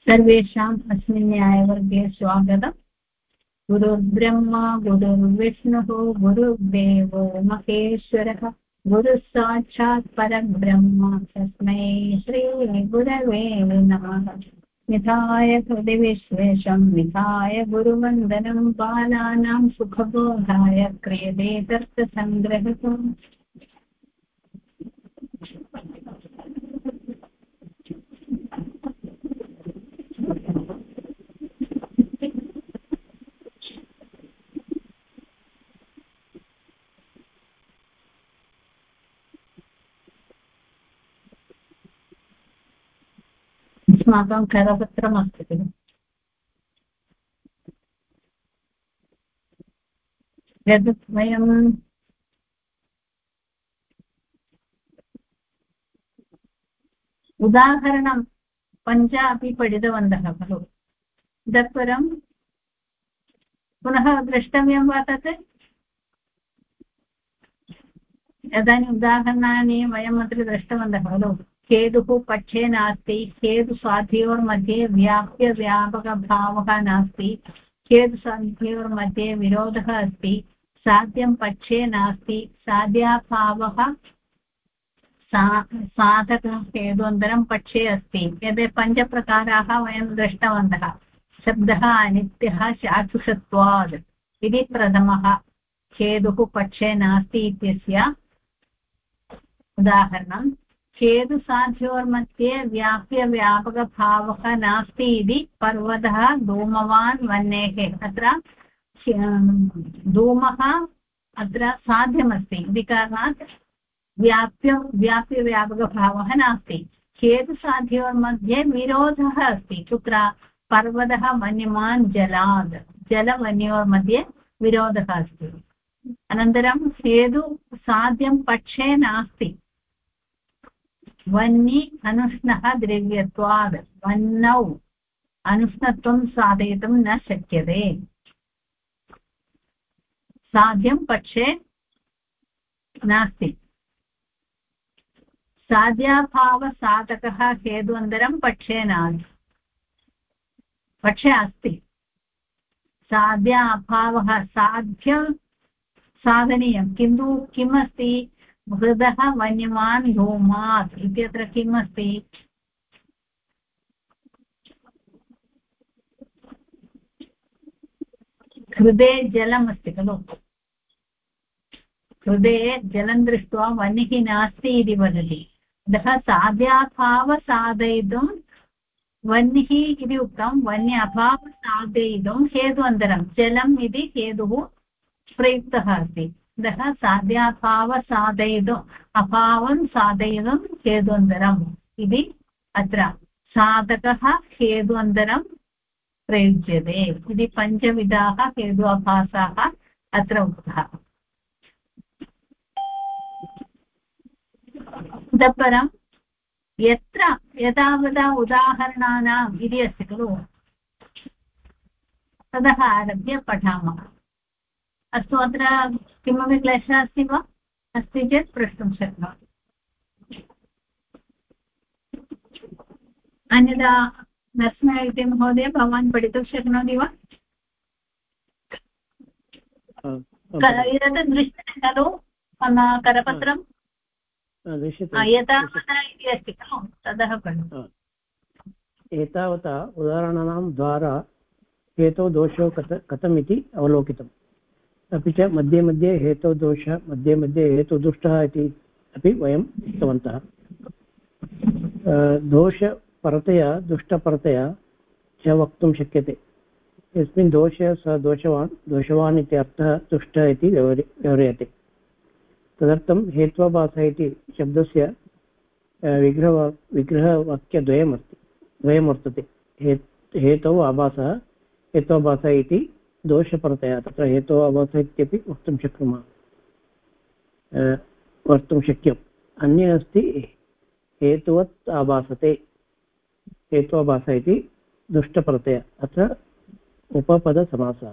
सर्वेषाम् अस्मिन् न्यायवर्गे स्वागतम्। गुरुर्ब्रह्मा गुरुर्विष्णुः गुरुर्देवो महेश्वरः गुरुः साक्षात् परब्रह्म तस्मै श्रीगुरवे नमः। निधाय हृदि विश्वेशं विधाय गुरुवन्दनं बालानां सुखबोधाय क्रियते तर्कसङ्ग्रहः। अस्माकं करपत्रमस्ति खलु, यद् वयम् उदाहरणं 5 अपि पठितवन्तः खलु। इतः परं पुनः द्रष्टव्यं वा तत्? इदानीम् उदाहरणानि वयम् अत्र दृष्टवन्तः खलु। हेतुः पक्षे नास्ति, हेतुसाध्योर्मध्ये व्याप्यव्यापकभावः नास्ति, हेतुसाध्योर्मध्ये विरोधः अस्ति, साध्यं पक्षे नास्ति, साध्याभावः साधकः हेतुअन्तरं पक्षे अस्ति। एते 5 प्रकाराः वयं दृष्टवन्तः। शब्दः अनित्यः चाक्षुषत्वात् इति प्रथमः हेतुः पक्षे नास्ति इत्यस्य उदाहरणं। हेतुसाध्योर्मध्ये व्याप्यव्यापकभावः नास्ति इति पर्वतः धूमवान् वह्नेः। अत्र धूमः अत्र साध्यमस्ति इति कारणात् व्याप्यव्यापकभावः नास्ति। हेतुसाध्योर्मध्ये विरोधः अस्ति। कुत्र? पर्वतः वन्यमान् जलात्, जलवन्योर्मध्ये विरोधः अस्ति। अनन्तरं हेतुसाध्यं पक्षे नास्ति, वह्नि अनुष्णः द्रव्यत्वात्, वह्नौ अनुष्णत्वं साधयितुं न शक्यते। साध्यं पक्षे नास्ति। साध्याभावसाधकः हेतुअन्तरं पक्षे नास्ति, पक्षे अस्ति। साध्या अभावः साध्यं साधनीयं, किन्तु किमस्ति? मृदः वन्यमान् धूमात् इत्यत्र किम् अस्ति? हृदे जलमस्ति खलु। हृदे जलं दृष्ट्वा वह्निः नास्ति इति वदति। अतः साध्याभावसाधयितुं वह्निः इति उक्तं, वह्नि अभावसाधयितुं हेतुअन्तरं जलम् इति हेतुः प्रयुक्तः अस्ति। अतः साध्याभावसाधयितुम् अभावं साधयितुं हेतुअन्तरम् इति अत्र साधकः हेतुअन्तरं प्रयुज्यते इति 5 विधाः हेतुआभासाः अत्र उक्तः। इतः परं यत्र यथावता उदाहरणानाम् इति अस्ति खलु, ततः आरभ्य पठामः। अस्तु, अत्र किमपि क्लेशः अस्ति वा? अस्ति चेत् प्रष्टुं शक्नोति। अन्यथा नरसिंह इति महोदय, भवान् पठितुं शक्नोति वा? एतत् दृश्यते खलु करपत्रं? यथावता इति अस्ति खलु, ततः पठतु। एतावता उदाहरणानां द्वारा हेतौ दोषौ कथमिति अवलोकितम्। अपि च मध्ये मध्ये हेतुदोषः, मध्ये मध्ये हेतुदुष्टः इति अपि वयम् उक्तवन्तः। दोषपरतया दुष्टपरतया च वक्तुं शक्यते। यस्मिन् दोषे सः दोषवान् इति अर्थः दुष्टः इति व्यवह्रियते। तदर्थं हेत्वाभासः इति शब्दस्य विग्रहवाक्यद्वयं वर्तते। हेतौ आभासः, हेत्वाभासः इति दोषपरतया, तत्र हेतोः आभासः इत्यपि वक्तुं शक्नुमः, वक्तुं शक्यम्। अन्ये अस्ति हेतुवत् आभासते, हेत्वाभासः इति दुष्टपरतया, अत्र उपपदसमासः।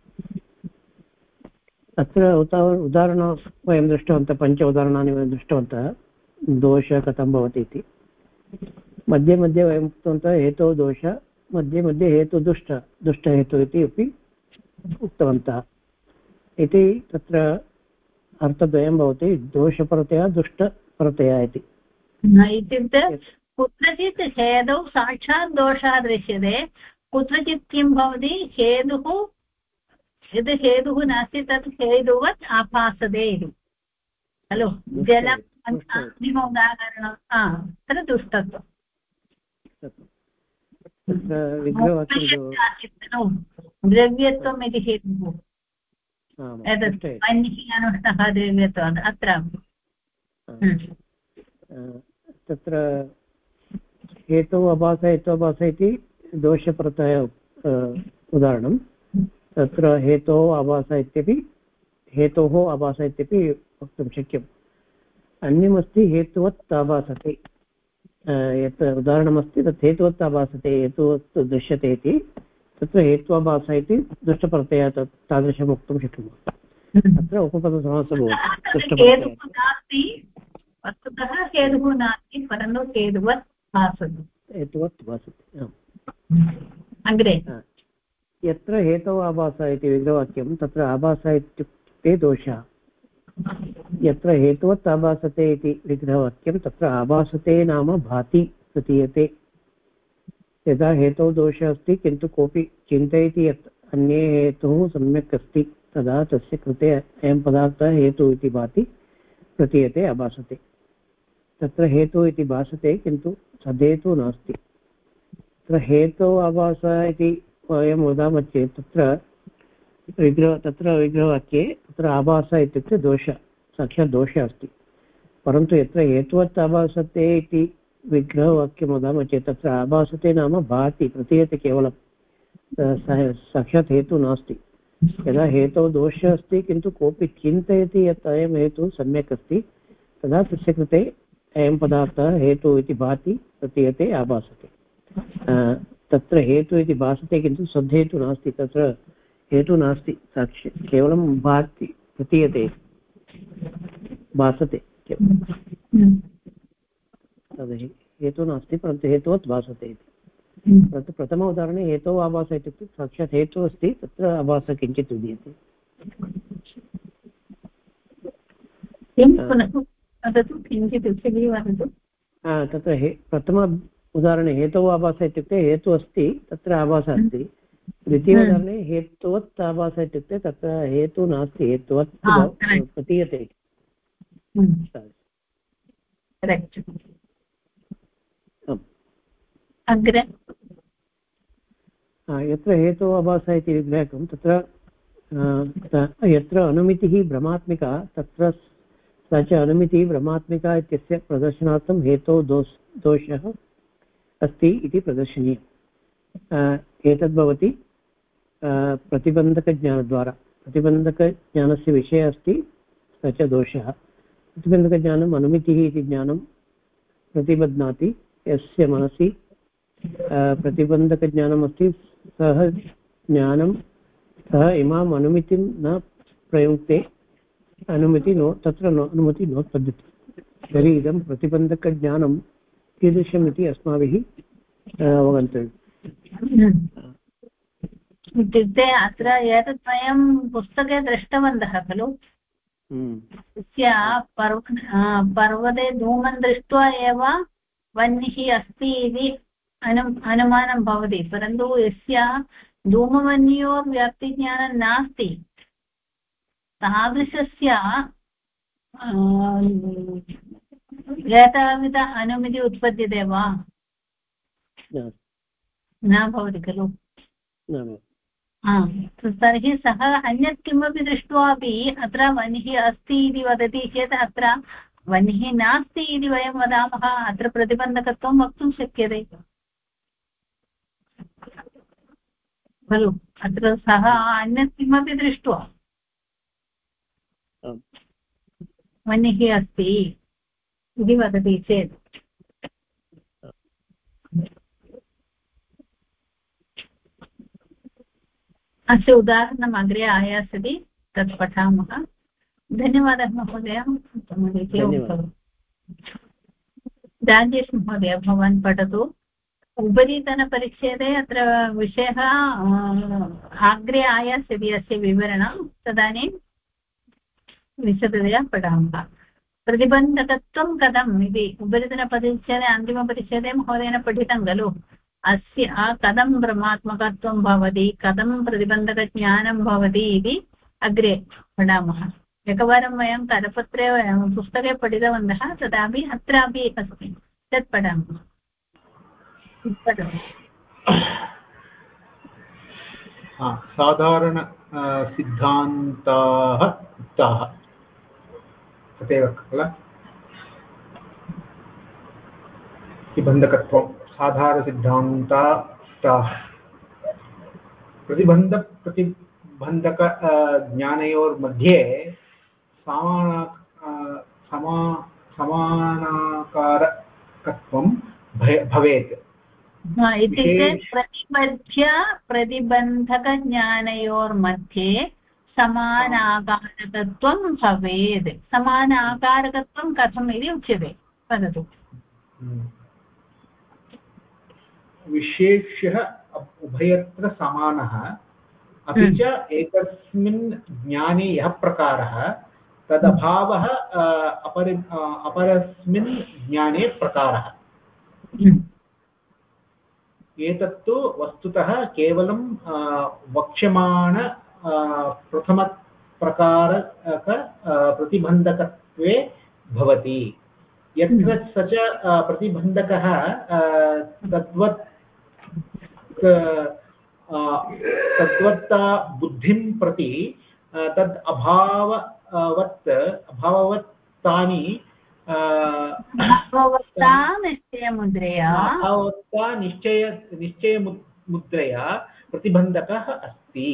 अत्र उदाहरणं वयं दृष्टवन्तः, 5 उदाहरणानि वयं दृष्टवन्तः, दोषः कथं भवति इति। मध्ये मध्ये वयम् उक्तवन्तः हेतोः दोषः, मध्ये मध्ये दुष्टहेतु इति अपि उक्तवन्तः इति तत्र अर्थद्वयं भवति दोषप्रत्ययः दुष्टप्रत्ययः इति। इत्युक्ते कुत्रचित् हेतौ साक्षात् दोषः दृश्यते, कुत्रचित् किं भवति हेतुः यद् हेतुः नास्ति तत् हेतुवत् आभासते इति खलु। जलम् अन्तिम उदाहरणं तत्र दुष्टत्वं द्रव्यत्वम् इति हेतुः एतत् अन्यः अनुष्णः द्रव्यत्वात् अत्रापि तत्र हेतौ अभास हेत्वाभास इति दोषप्रत्यय उदाहरणं। तत्र हेतोः आभास इत्यपि हेतोः आभास इत्यपि वक्तुं शक्यम्। अन्यमस्ति हेतुवत् आभासते, यत् उदाहरणमस्ति तत् हेतुवत् आभासते हेतुवत् दृश्यते इति, तत्र हेत्वाभास इति दुष्टप्रत्ययः तादृशं वक्तुं शक्नुमः। अत्र उपपदसमासः भवति। वस्तुतः हेतुः नास्ति परन्तु हेतुवत् भासते। हेतुवत् भासते अग्रे यत्र हेतौ आभास इति विग्रहवाक्यं तत्र आभास इत्युक्ते दोषः। यत्र हेतुवत् आभासते इति विग्रहवाक्यं तत्र आभासते नाम भाति प्रतीयते। यदा हेतौ दोषः अस्ति किन्तु कोऽपि चिन्तयति यत् अन्ये हेतुः सम्यक् अस्ति तदा तस्य कृते अयं पदार्थः हेतुः इति भाति प्रतीयते आभासते। तत्र हेतुः इति भासते किन्तु सदेतुः नास्ति। तत्र हेतौ आभास इति वयं वदामः चेत् तत्र विग्रहवाक्ये तत्र आभास इत्युक्ते दोषः, साक्षात् दोषः अस्ति। परन्तु यत्र हेतुवत् आभासते इति विग्रहवाक्यं वदामः चेत् तत्र आभासते नाम भाति प्रतीयते केवलं, साक्षात् हेतुः नास्ति। यदा हेतौ दोषः अस्ति किन्तु कोऽपि चिन्तयति यत् अयं हेतुः सम्यक् अस्ति तदा तस्य कृते अयं पदार्थः हेतुः इति भाति प्रतीयते आभासते। तत्र हेतुः इति भासते किन्तु सद्धेतुः नास्ति, तत्र हेतुः नास्ति, साक्षात् केवलं भाति प्रतीयते भासते। तर्हि हेतुः नास्ति परन्तु हेतुवत् भासते इति। परन्तु प्रथम उदाहरणे हेतोः आभास इत्युक्ते साक्षात् हेतुः अस्ति, तत्र आभासः किञ्चित् विद्यते। तत्र प्रथम उदाहरणे हेतोः आभास इत्युक्ते हेतुः अस्ति तत्र आभासः अस्ति। द्वितीय उदाहरणे हेतुवत् आभास इत्युक्ते तत्र हेतुः नास्ति, हेतुवत् प्रतीयते। यत्र हेतोः आभास इति विग्रहकं तत्र यत्र अनुमितिः भ्रमात्मिका तत्र स च अनुमितिः भ्रमात्मिका इत्यस्य प्रदर्शनार्थं हेतोः दोषः अस्ति इति प्रदर्शनीयम्। एतद् भवति प्रतिबन्धकज्ञानद्वारा। प्रतिबन्धकज्ञानस्य विषयः अस्ति स च दोषः। प्रतिबन्धकज्ञानम् अनुमितिः इति ज्ञानं प्रतिबध्नाति। यस्य मनसि प्रतिबन्धकज्ञानम् अस्ति सः ज्ञानं सः इमाम् अनुमितिं न प्रयुङ्क्ते तत्र अनुमतिः नोत्पद्यते। तर्हि इदं प्रतिबन्धकज्ञानं कीदृशम् इति अस्माभिः अवगन्तव्यम्। इत्युक्ते अत्र एतत् वयं पुस्तके दृष्टवन्तः खलु। तस्य पर्वते धूमं दृष्ट्वा एव वह्निः अस्ति इति अनुमानं भवति, परन्तु यस्य धूमवह्न्योः व्याप्तिज्ञानं नास्ति तादृशस्य एतावता अनुमतिः उत्पद्यते वा? न भवति खलु। तर्हि सः अन्यत् किमपि दृष्ट्वापि अत्र वह्निः अस्ति इति वदति चेत् अत्र वह्निः नास्ति इति वयं वदामः, अत्र प्रतिबन्धकत्वं वक्तुं शक्यते खलु। अत्र सः अन्यत् किमपि दृष्ट्वा वह्निः अस्ति इति वदति चेत् अस्य उदाहरणम् अग्रे आयास्यति, तत् पठामः। धन्यवादः महोदय, उत्तमरीत्या उक्तवान्। राजेश महोदय भवान् पठतु। उपरितनपरिच्छेदे अत्र विषयः अग्रे आयास्यति अस्य विवरणं तदानीं विशदतया पठामः प्रतिबन्धकत्वं कथम् इति उपरितनपरिच्छेदे अन्तिमपरिच्छेदे महोदयेन पठितं खलु अस्य कथं ब्रह्मात्मकत्वं भवति कथं प्रतिबन्धकज्ञानं भवति इति अग्रे पठामः एकवारं वयं करपत्रे पुस्तके पठितवन्तः तथापि अत्रापि अस्ति तत् पठामः साधारण सिद्धान्ताः उक्ताः तदेव किल प्रतिबन्धकत्वं साधारणसिद्धान्ताः उक्ताः प्रतिबन्धक ज्ञानयोर्मध्ये समानाकारकत्वं भवेत् इत्युक्ते प्रतिबन्धकज्ञानयोर्मध्ये समानाकारकत्वं भवेत् समानाकारकत्वं कथम् इति उच्यते वदतु विशेष्यः उभयत्र समानः अपि च एकस्मिन् ज्ञाने यः प्रकारः तदभावः अपरस्मिन् ज्ञाने प्रकारः एतत्तु वस्तुतः केवलं वक्ष्यमाण प्रथमप्रकारक प्रतिबन्धकत्वे भवति यत्र स च प्रतिबन्धकः तद्वत्ता बुद्धिं प्रति तद् अभाववत्तानि निश्चयमुद्रया प्रतिबन्धकः अस्ति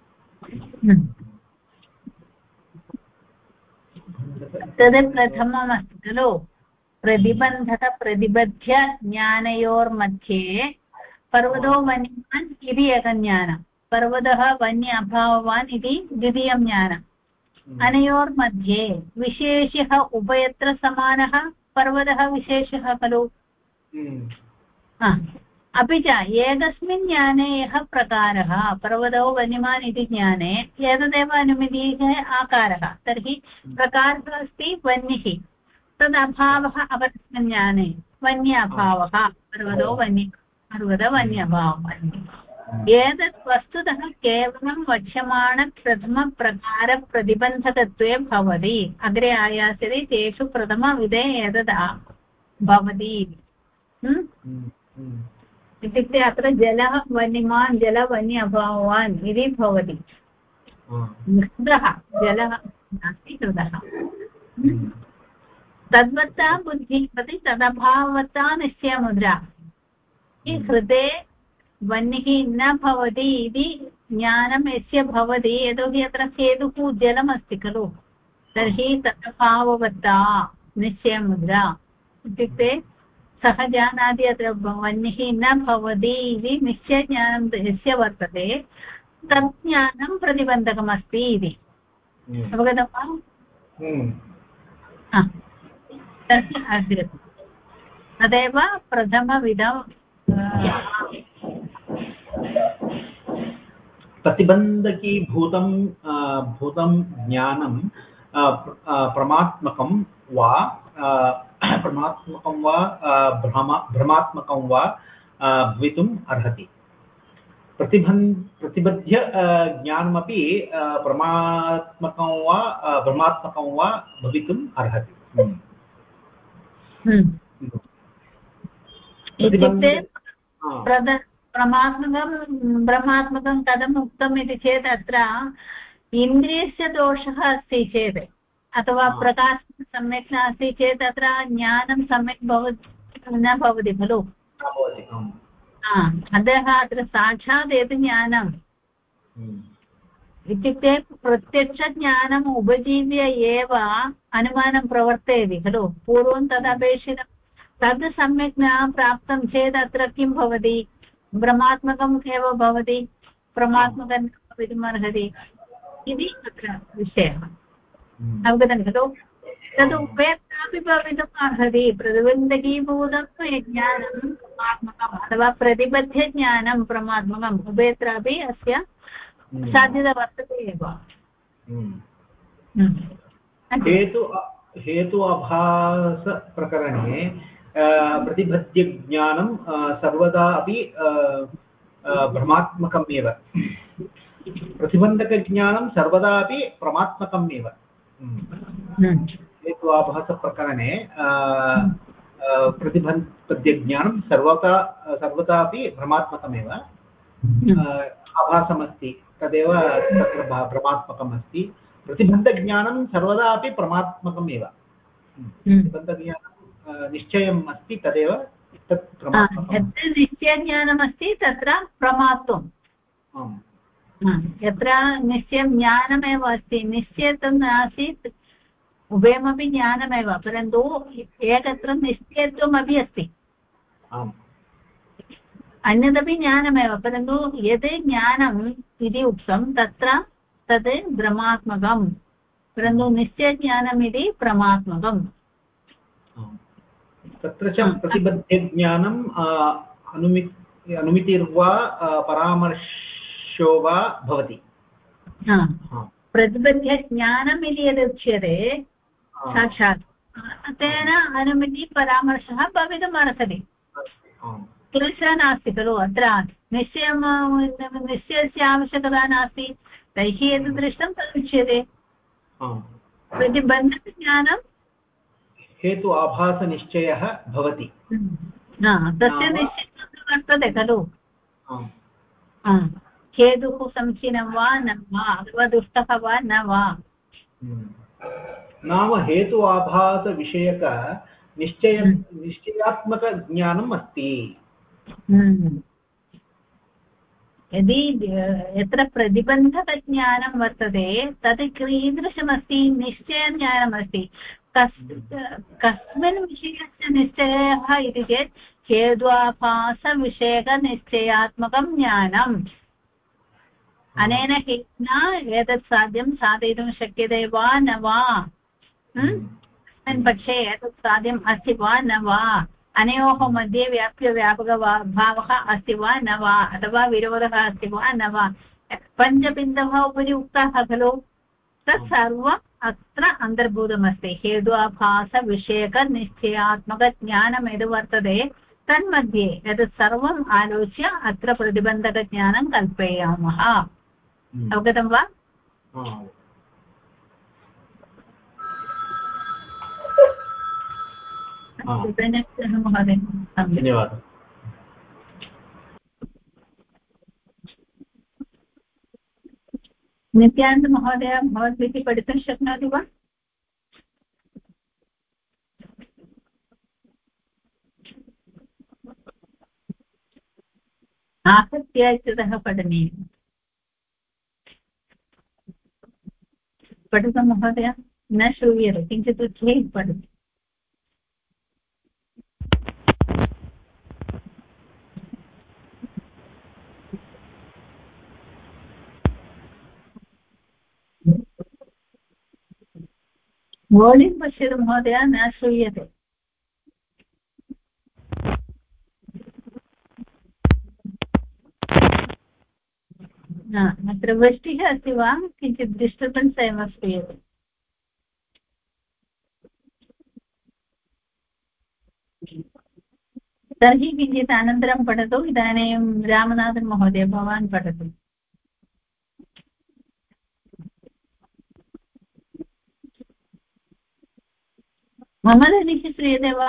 तद् प्रथममस्ति खलु प्रतिबन्धकप्रतिबध्य ज्ञानयोर्मध्ये पर्वतो वन्यवान् इति एकं ज्ञानं पर्वतः वन्य अभाववान् इति द्वितीयं ज्ञानम् अनयोर्मध्ये विशेषः उभयत्र समानः पर्वतः विशेषः खलु अपि च एकस्मिन् ज्ञाने यः प्रकारः पर्वतो वन्यमान् इति ज्ञाने एतदेव अनुमितिः आकारः तर्हि प्रकारः अस्ति वह्निः तदभावः अपरस्मिन् ज्ञाने वन्य अभावः पर्वतवन्यभावः एतत् वस्तुतः केवलं वक्ष्यमाणप्रथमप्रकारप्रतिबन्धकत्वे भवति अग्रे आयास्यति तेषु प्रथमविधे एतद् भवति इत्युक्ते अत्र जलः वन्यमान् जलवन्य अभाववान् इति भवति मृदः जलः नास्ति कृतः तद्वत्ता बुद्धिः प्रति तदभाववत्ता निश्चयमुद्रा हृदे वह्निः न भवति इति ज्ञानं यस्य भवति यतोहि अत्र हेतुः जलमस्ति खलु तर्हि तदभाववत्ता निश्चयमुद्रा इत्युक्ते सः जानाति अत्र वह्निः न भवति इति निश्चयज्ञानं यस्य वर्तते तत् ज्ञानं प्रतिबन्धकमस्ति इति अवगतं वा तस्य अग्रे तदेव प्रथमविधं प्रतिबन्धकीभूतं ज्ञानं प्रमात्मकं वा भ्रमात्मकं वा भवितुम् अर्हति प्रतिबद्ध ज्ञानमपि प्रमात्मकं वा भ्रमात्मकं वा भवितुम् अर्हति इत्युक्ते ब्रह्मात्मकं कथम् उक्तम् इति चेत् अत्र इन्द्रियस्य दोषः अस्ति चेत् अथवा प्रकाशः सम्यक् नास्ति चेत् अत्र ज्ञानं सम्यक् न भवति खलु अतः अत्र साक्षात् यत् ज्ञानम् इत्युक्ते प्रत्यक्षज्ञानम् उपजीव्य एव अनुमानं प्रवर्तयति खलु पूर्वं तदपेक्षितं तद् सम्यक् न प्राप्तं चेत् अत्र किं भवति ब्रह्मात्मकम् एव भवति परमात्मकं भवितुम् अर्हति इति अत्र विषयः अवगतं खलु तद् उभयत्रापि भवितुम् अर्हति प्रतिबन्धकीभूतं ज्ञानं परमात्मकम् अथवा प्रतिबद्धज्ञानं परमात्मकम् उभयत्रापि अस्य साध्यता वर्तते एव हेतु अभासप्रकरणे प्रतिबद्धज्ञानं सर्वदा अपि भ्रमात्मकम् एव प्रतिबन्धकज्ञानं सर्वदा अपि प्रमात्मकम् एव हेतु आभासप्रकरणे प्रतिबद्धज्ञानं सर्वदा अपि भ्रमात्मकमेव आभासमस्ति तदेव तत्र भ्रमात्मकम् अस्ति प्रतिबन्धज्ञानं सर्वदा अपि प्रमात्मकम् एव प्रतिबन्धज्ञानं निश्चयम् अस्ति तदेव तत् प्रमात्मकम् यत्र निश्चयज्ञानमस्ति तत्र प्रमात्वम् यत्र निश्चयं ज्ञानमेव अस्ति निश्चयत्वं नासीत् उभयमपि ज्ञानमेव परन्तु एकत्र निश्चयत्वमपि अस्ति अन्यदपि ज्ञानमेव परन्तु यत् ज्ञानम् इति उक्तं तत्र तद् भ्रमात्मकं परन्तु निश्चयज्ञानम् इति प्रमात्मकम् तत्र च प्रतिबद्धज्ञानम् अनुमितिर्वा परामर्शो वा भवति प्रतिबद्धज्ञानम् इति यदुच्यते साक्षात् तेन अनुमितिपरामर्शः भवितुम् अर्हति क्लेशः नास्ति खलु अत्र निश्चयस्य आवश्यकता नास्ति तैः यद् दृष्टं तदुच्यते प्रतिबन्धज्ञानं हेतु आभासनिश्चयः भवति तस्य निश्चयः वर्तते खलु हेतुः समीचीनं वा न वा अथवा दुष्टः वा न वा नाम हेतु आभासविषयक निश्चयात्मकज्ञानम् अस्ति यदि यत्र प्रतिबन्धकज्ञानं वर्तते तत् कीदृशमस्ति निश्चयज्ञानमस्ति कस्मिन् विषयस्य निश्चयः इति चेत् हेत्वाभासविषयकनिश्चयात्मकं ज्ञानम् अनेन हेतुना एतत् साध्यं साधयितुं शक्यते वा न वा अस्मिन् पक्षे एतत् साध्यम् अस्ति वा न वा अनयोः मध्ये व्याप्यव्यापकभावः अस्ति वा न वा अथवा विरोधः अस्ति वा न वा पञ्चबिन्दवः उपरि उक्ताः खलु तत्सर्वम् अत्र अन्तर्भूतमस्ति हेत्वाभासविषयकनिश्चयात्मकज्ञानं यद् वर्तते तन्मध्ये एतत् सर्वम् आलोच्य अत्र प्रतिबन्धकज्ञानं कल्पयामः अवगतं वा महोदय धन्यवादः नित्यानन्द महोदय भवद्भिः पठितुं शक्नोति वा आहत्य इत्यतः पठनीयम् पठतु महोदय न श्रूयते किञ्चित् उच्चैः पठतु वोल्यूम् पश्यतु महोदय न श्रूयते अत्र वृष्टिः अस्ति वा किञ्चित् डिस्टर्बेन्स् एव श्रूयते तर्हि किञ्चित् अनन्तरं पठतु इदानीं रामनाथन् महोदय भवान् पठतु मम ध्वनिः श्रूयते वा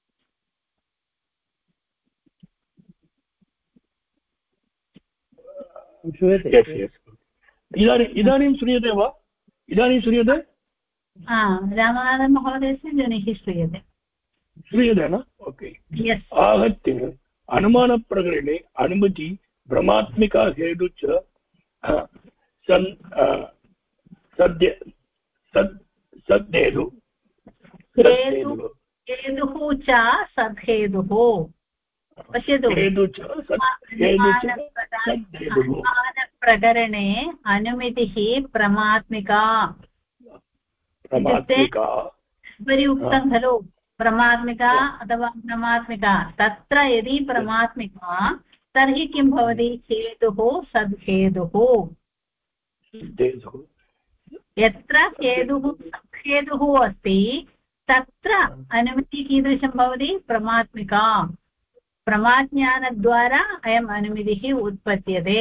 श्रूयते इदानीं श्रूयते वा इदानीं श्रूयते रामनाथन् महोदयस्य ध्वनिः श्रूयते न ओके आहत्य अनुमानप्रकरणे अनुमति भ्रमात्मिका हेतु च सद्हेतु हेतुः च सद्हेतुः पश्यतु अनुमानप्रकरणे अनुमितिः प्रमात्मिका उपरि उक्तं खलु प्रमात्मिका अथवा प्रमात्मिका तत्र यदि प्रमात्मिका तर्हि किं भवति हेतुः सद्हेतुः यत्र हेतुः अस्ति तत्र अनुमितिः कीदृशं भवति प्रमात्मिका प्रमाज्ञानद्वारा अयम् अनुमितिः उत्पद्यते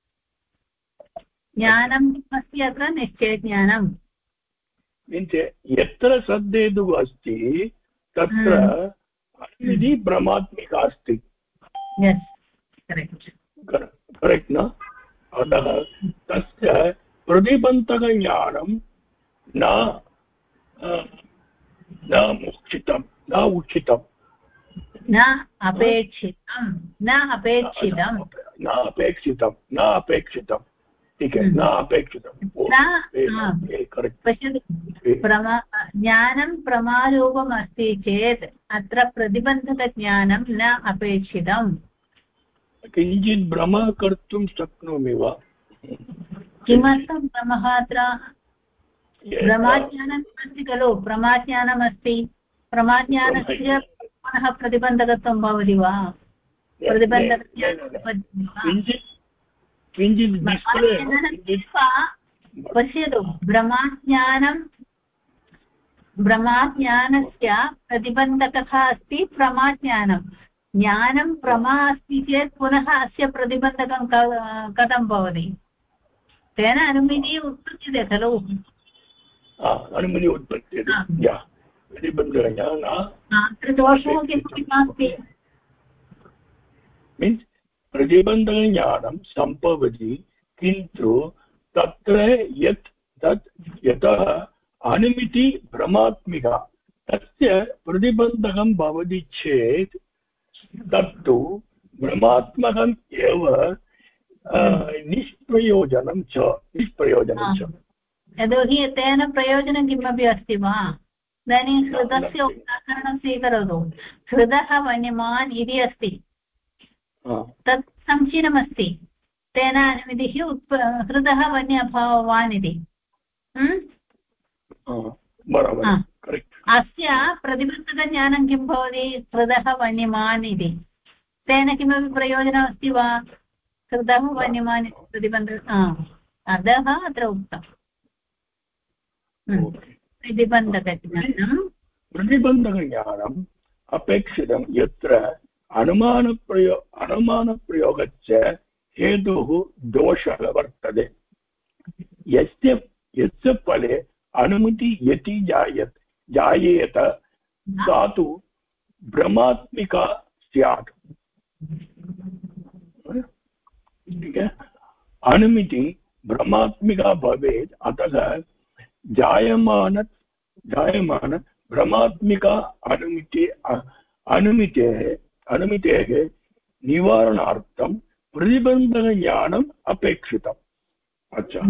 ज्ञानं किम् अस्ति अत्र निश्चयज्ञानं यत्र सद्हेतुः अस्ति तत्र अनुमितिः प्रमात्मिका अस्ति करेक्ट् न अतः तस्य प्रतिबन्धकज्ञानं न उचितं न अपेक्षितं ठीक है न अपेक्षितं पश्यतु ज्ञानं प्रमारूपम् अस्ति चेत् अत्र प्रतिबन्धकज्ञानं न अपेक्षितम् किञ्चित् भ्रमः कर्तुं शक्नोमि वा किमर्थं भ्रमः अत्र प्रमाज्ञानम् अस्ति खलु प्रमाज्ञानमस्ति प्रमाज्ञानस्य पुनः प्रतिबन्धकत्वं भवति वा पश्यतु ब्रह्माज्ञानस्य प्रतिबन्धकः अस्ति प्रमाज्ञानं ज्ञानं प्रमा अस्ति चेत् पुनः अस्य प्रतिबन्धकं कथं भवति तेन अनुमितिः उत्पद्यते खलु अनुमितिः उत्पद्यते अत्र दोषः किमपि नास्ति मीन्स् प्रतिबन्धकज्ञानं सम्भवति किन्तु तत्र यतः अनुमिति भ्रमात्मिका तस्य प्रतिबन्धकं भवति चेत् तत्तु भ्रमात्मकम् एव निष्प्रयोजनं च यतोहि तेन प्रयोजनं किमपि अस्ति वा इदानीं हृदस्य उदाहरणं स्वीकरोतु हृदः वन्यमान् इति अस्ति तत् समीचीनमस्ति तेन अनुमितिः हृदः वन्यभावान् इति अस्य प्रतिबन्धकज्ञानं किं भवति हृदः वन्यमान् इति तेन किमपि प्रयोजनमस्ति वा हृदः वन्यमान् इति अतः अत्र उक्तम् प्रतिबन्धकज्ञानम् अपेक्षितं यत्र अनुमानप्रयोगश्च हेतुः दोषः वर्तते यस्य फले अनुमिति यति जायेत सा तु भ्रमात्मिका स्यात् अनुमिति भ्रमात्मिका भवेत् अतः जायमान भ्रमात्मिका अनुमितेः निवारणार्थं प्रतिबन्धकज्ञानम् अपेक्षितम् अच्छा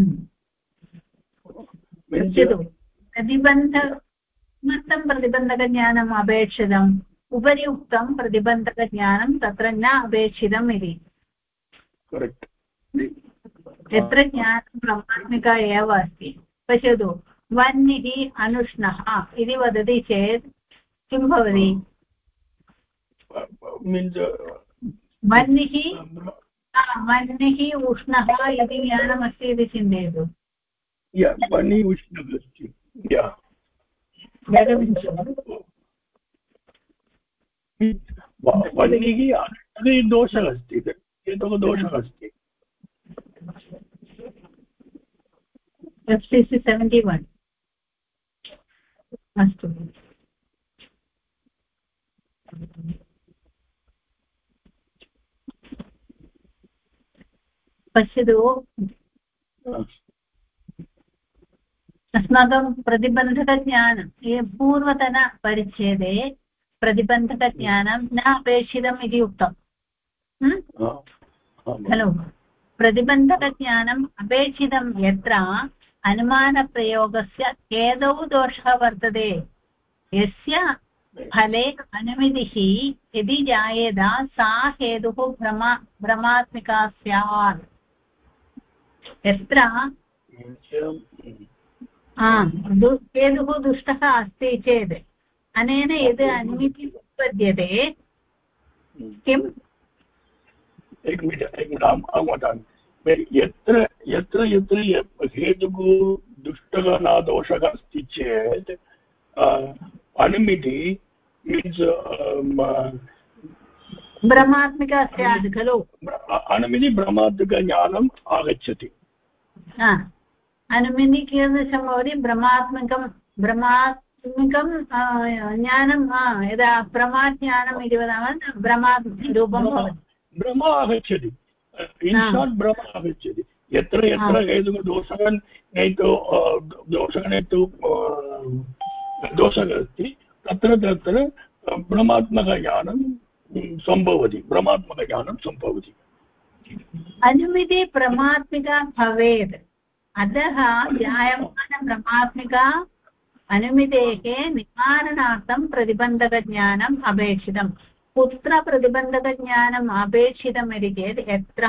किमर्थं प्रतिबन्धकज्ञानम् अपेक्षितम् उपरि उक्तं प्रतिबन्धकज्ञानं तत्र न अपेक्षितम् इति करेक्ट् यत्र ज्ञानं ब्रह्मात्मिका एव अस्ति पश्यतु वह्निः अनुष्णः इति वदति चेत् किं भवति वह्निः उष्णः इति ज्ञानमस्ति इति चिन्तयतु वह्निः उष्णः अस्ति वह्निः दोषः अस्ति एतः दोषः अस्ति FCC 71 अस्तु पश्यतु अस्माकं प्रतिबन्धकज्ञानं पूर्वतनपरिच्छेदे प्रतिबन्धकज्ञानं न अपेक्षितम् इति उक्तं खलु प्रतिबन्धकज्ञानम् अपेक्षितं यत्र अनुमानप्रयोगस्य हेतौ दोषः वर्तते यस्य फले अनुमितिः यदि जायेत सा हेतुः भ्रमात्मिका स्यात् यत्र केतुः दुष्टः अस्ति चेत् अनेन यद् अनुमितिः उत्पद्यते किम् अहं वदामि यत्र यत्र यत्र हेतुः दुष्टः न दोषः अस्ति चेत् अनुमिति मीन्स् ब्रह्मात्मिका स्यात् खलु अनुमिति ब्रह्मात्मिकज्ञानम् आगच्छति अनुमिति कीदृशं भवति ब्रह्मात्मिकं ज्ञानं यदा प्रमाज्ञानम् इति वदामः ब्रह्मारूपं भवति ब्रह्म आगच्छति इन् शार्ट् ब्रह्म आगच्छति यत्र यत्र हेतुः दोषः दोषः अस्ति तत्र तत्र ब्रह्मात्मकज्ञानं सम्भवति ब्रह्मात्मकज्ञानं सम्भवति अनुमिति ब्रह्मात्मिका भवेत् अतः जायमानब्रह्मात्मिका अनुमितेः निवारणार्थं प्रतिबन्धकज्ञानम् अपेक्षितं कुत्र प्रतिबन्धकज्ञानम् अपेक्षितम् इति चेत् यत्र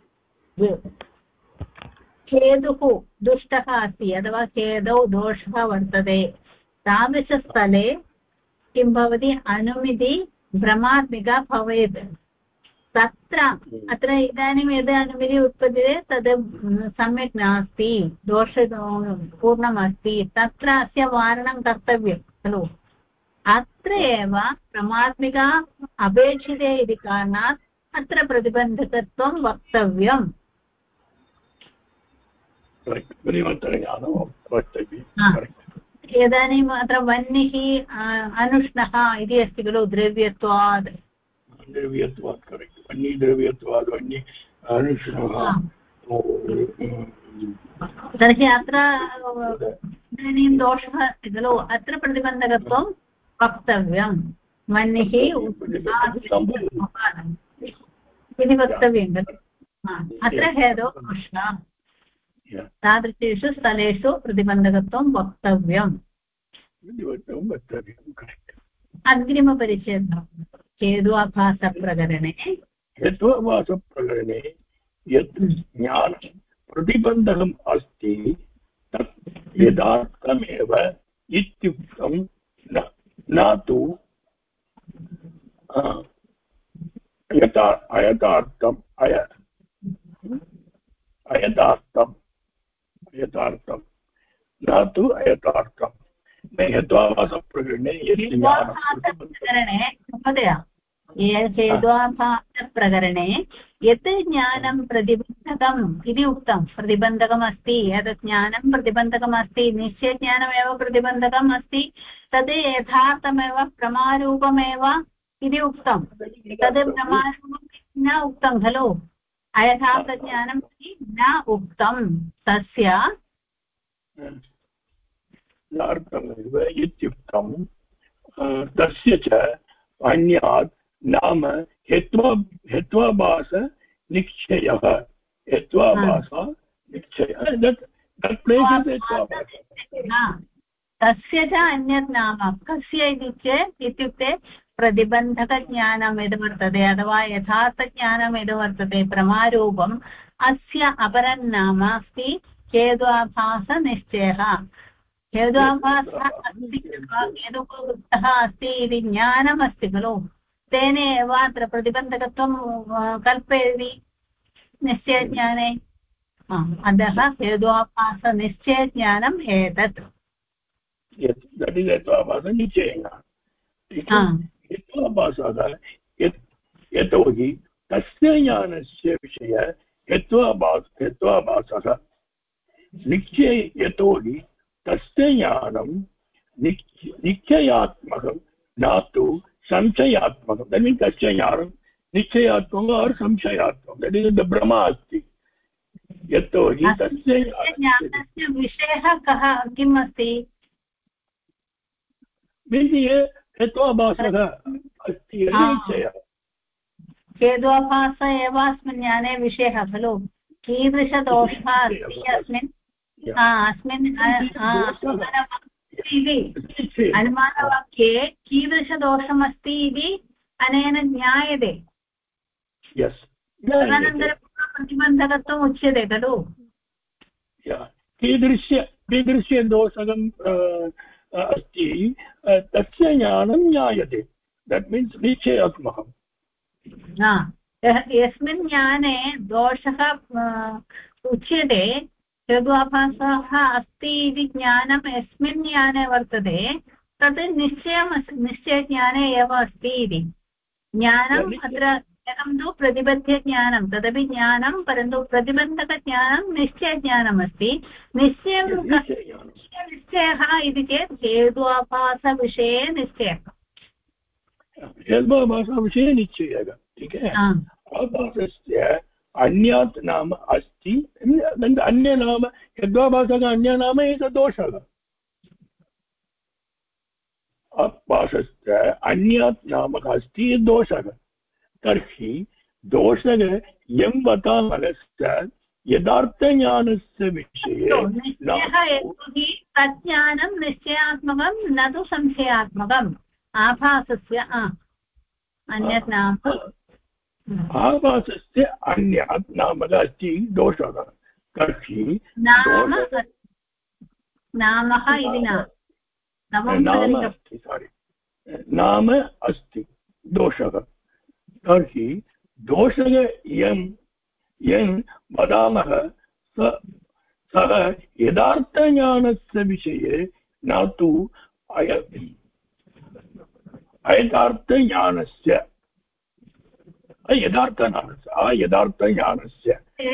केतुः दुष्टः अस्ति अथवा केतौ दोषः वर्तते तादृशस्थले किं भवति अनुमिति ब्रह्मात्मिका भवेत् तत्र अत्र इदानीं यद् अनुमितिः उत्पद्यते तद् सम्यक् नास्ति दोषपूर्णमस्ति तत्र अस्य वारणं कर्तव्यं खलु अत्र एव ब्रह्मात्मिका अपेक्षिते इति कारणात् अत्र प्रतिबन्धकत्वं वक्तव्यम् इदानीम् अत्र वह्निः अनुष्णः इति अस्ति खलु द्रव्यत्वात् तर्हि अत्र इदानीं दोषः अस्ति खलु अत्र प्रतिबन्धकत्वं वक्तव्यं वह्निः इति वक्तव्यं खलु अत्र हेतोः दोषः तादृशेषु स्थलेषु प्रतिबन्धकत्वं वक्तव्यम् अग्रिमपरिच्छेदः हेत्वाभासप्रकरणे यत् ज्ञानं प्रतिबन्धकम् अस्ति तत् यदार्थमेव इत्युक्तं न तु अयथार्थं न तु अयथार्थं हेत्वाभासप्रकरणे महोदय हेत्वाभासप्रकरणे यत् ज्ञानं प्रतिबन्धकम् इति उक्तं प्रतिबन्धकमस्ति यत् ज्ञानं प्रतिबन्धकमस्ति निश्चयज्ञानमेव प्रतिबन्धकम् अस्ति तद् यथार्थमेव प्रमारूपमेव इति उक्तं तद् प्रमारूपं न उक्तं खलु अयथार्थज्ञानं न उक्तं तस्य इत्युक्तं तस्य च अन्यात् नाम हेत्वाभास निश्चयः तस्य च अन्यत् नाम कस्य इति चेत् इत्युक्ते प्रतिबन्धकज्ञानं यद् वर्तते अथवा यथार्थज्ञानं यद् वर्तते प्रमारूपम् अस्य अपरं नाम अस्ति हेत्वाभासनिश्चयः हेत्वाभासः अस्ति हेतुः अस्ति इति ज्ञानमस्ति खलु तेन एव अत्र प्रतिबन्धकत्वं कल्पयति निश्चयज्ञाने अतः हेत्वाभासनिश्चयज्ञानम् एतत् हेत्वाभासः यतोहि तस्य ज्ञानस्य विषय हेत्वाभासः निश्चय यतोहि तस्य ज्ञानं निश्चयात्मकं न तु संशयात्मकं तर्हि तस्य ज्ञानं निश्चयात्मकम् और संशयात्मकं तर्हि ब्रह्मा अस्ति यतोहि तस्य ज्ञानस्य विषयः कः किम् अस्ति हेत्वाभासः अस्ति निश्चयः हेत्वाभास एव अस्मिन् ज्ञाने विषयः खलु कीदृशदोषः अस्ति अस्मिन् अनुमानवाक्ये कीदृशदोषमस्ति इति अनेन ज्ञायते तदनन्तरं प्रतिबन्धकत्वम् उच्यते खलु कीदृशे दोषकम् अस्ति तस्य ज्ञानं ज्ञायते दट् मीन्स् निश्चयात्मकम् यस्मिन् ज्ञाने दोषः उच्यते हेत्वाभासः अस्ति इति ज्ञानं यस्मिन् ज्ञाने वर्तते तद् निश्चयज्ञाने एव अस्ति इति ज्ञानम् अत्र एकं तु प्रतिबध्यज्ञानं तदपि ज्ञानं परन्तु प्रतिबन्धकज्ञानं निश्चयज्ञानमस्ति निश्चयः इति चेत् हेत्वाभासविषये निश्चयः हेत्वाभासविषये निश्चयः ठीक है आभासस्य अन्यात् नाम अस्ति अन्य नाम हेत्वाभासः अन्य नाम एकः दोषः आभासस्य अन्यात् नामः अस्ति दोषः तर्हि दोषः यं वदामः यदार्थज्ञानस्य विषये तज्ज्ञानं निश्चयात्मकं न तु संशयात्मकम् आभासस्य अन्यत् नाम आभासस्य अन्यात् नामः अस्ति दोषः तर्हि नामः इति नाम अस्ति दोषः तर्हि दोषः यं वदामः सः यदार्थज्ञानस्य विषये न तु अयथार्थज्ञानस्य यदार्थज्ञानस्य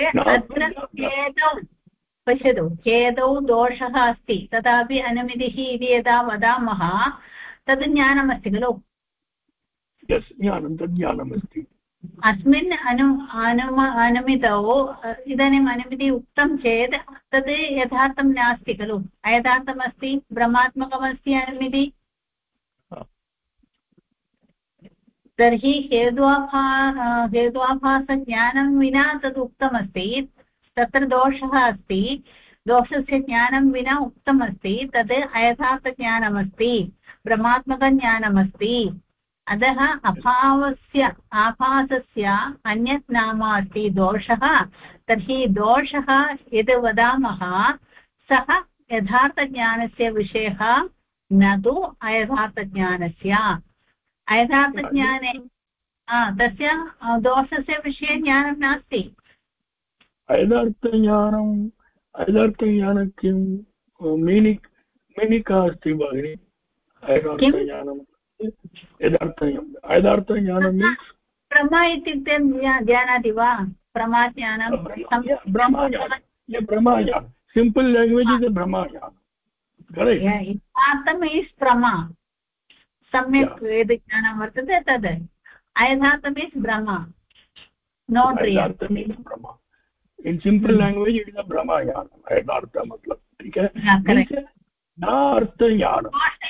पश्यतु हेतौ दोषः अस्ति तथापि अनुमितिः इति यदा वदामः तद् ज्ञानमस्ति खलु ज्ञानं तद् ज्ञानमस्ति अस्मिन् अनुमितौ इदानीम् अनुमिति उक्तं चेत् तद् यथार्थं नास्ति खलु अयथार्थमस्ति भ्रमात्मकमस्ति अनुमिति तर्हि हेत्वाभासज्ञानं विना तद् उक्तमस्ति तत्र दोषः अस्ति दोषस्य ज्ञानं विना उक्तमस्ति तद् अयथार्थज्ञानमस्ति भ्रमात्मकज्ञानमस्ति अतः आभासस्य अन्यत् नाम अस्ति दोषः तर्हि दोषः यद् वदामः सः यथार्थज्ञानस्य विषयः न तु अयथार्थज्ञानस्य अयथार्थज्ञाने तस्य दोषस्य विषये ज्ञानं नास्ति अयथार्थज्ञानं किं मीनिका अस्ति भगिनि अयथार्थज्ञानं यदार्थज्ञानं मीन्स् ब्रह्म इत्युक्ते जानाति वा प्रमाज्ञानं ब्रह्मज्ञानं सिम्पल् लाङ्ग्वेज् इस् ब्रह्मज्ञानं यथार्थम् इस् प्रमा सम्यक् यद् ज्ञानं वर्तते तद् अयथार्थम् इस् ब्रह्म not real in simple language it is a brahma jnana यथार्थ मतलब ठीक है न अर्थ ज्ञान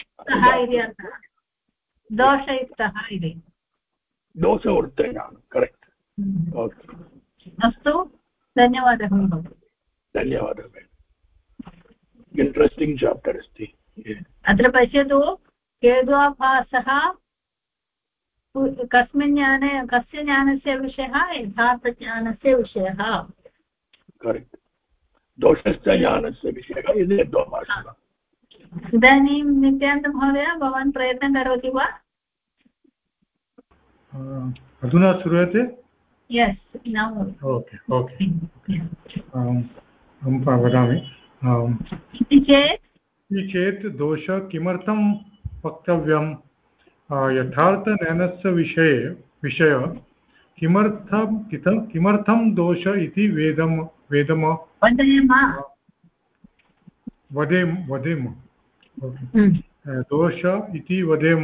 दोषयुक्तः इति दोष अर्थ ज्ञान करेक्ट अस्तु धन्यवादः धन्यवादः इंट्रेस्टिंग चाप्टर् अस्ति अत्र पश्यतु हेत्वाभासः कस्मिन् ज्ञाने कस्य ज्ञानस्य विषयः यथार्थज्ञानस्य विषयः करेक्ट् दोषस्य ज्ञानस्य विषयः इति हेत्वाभासः इदानीं नित्यानन्द महोदय भवान् प्रयत्नं करोति वा अधुना श्रूयते यस् नौ ओके ओके अहं वदामि इति चेत् दोषः किमर्थं वक्तव्यं यथार्थज्ञानस्य विषय किमर्थं दोष इति वदेम दोष इति वदेम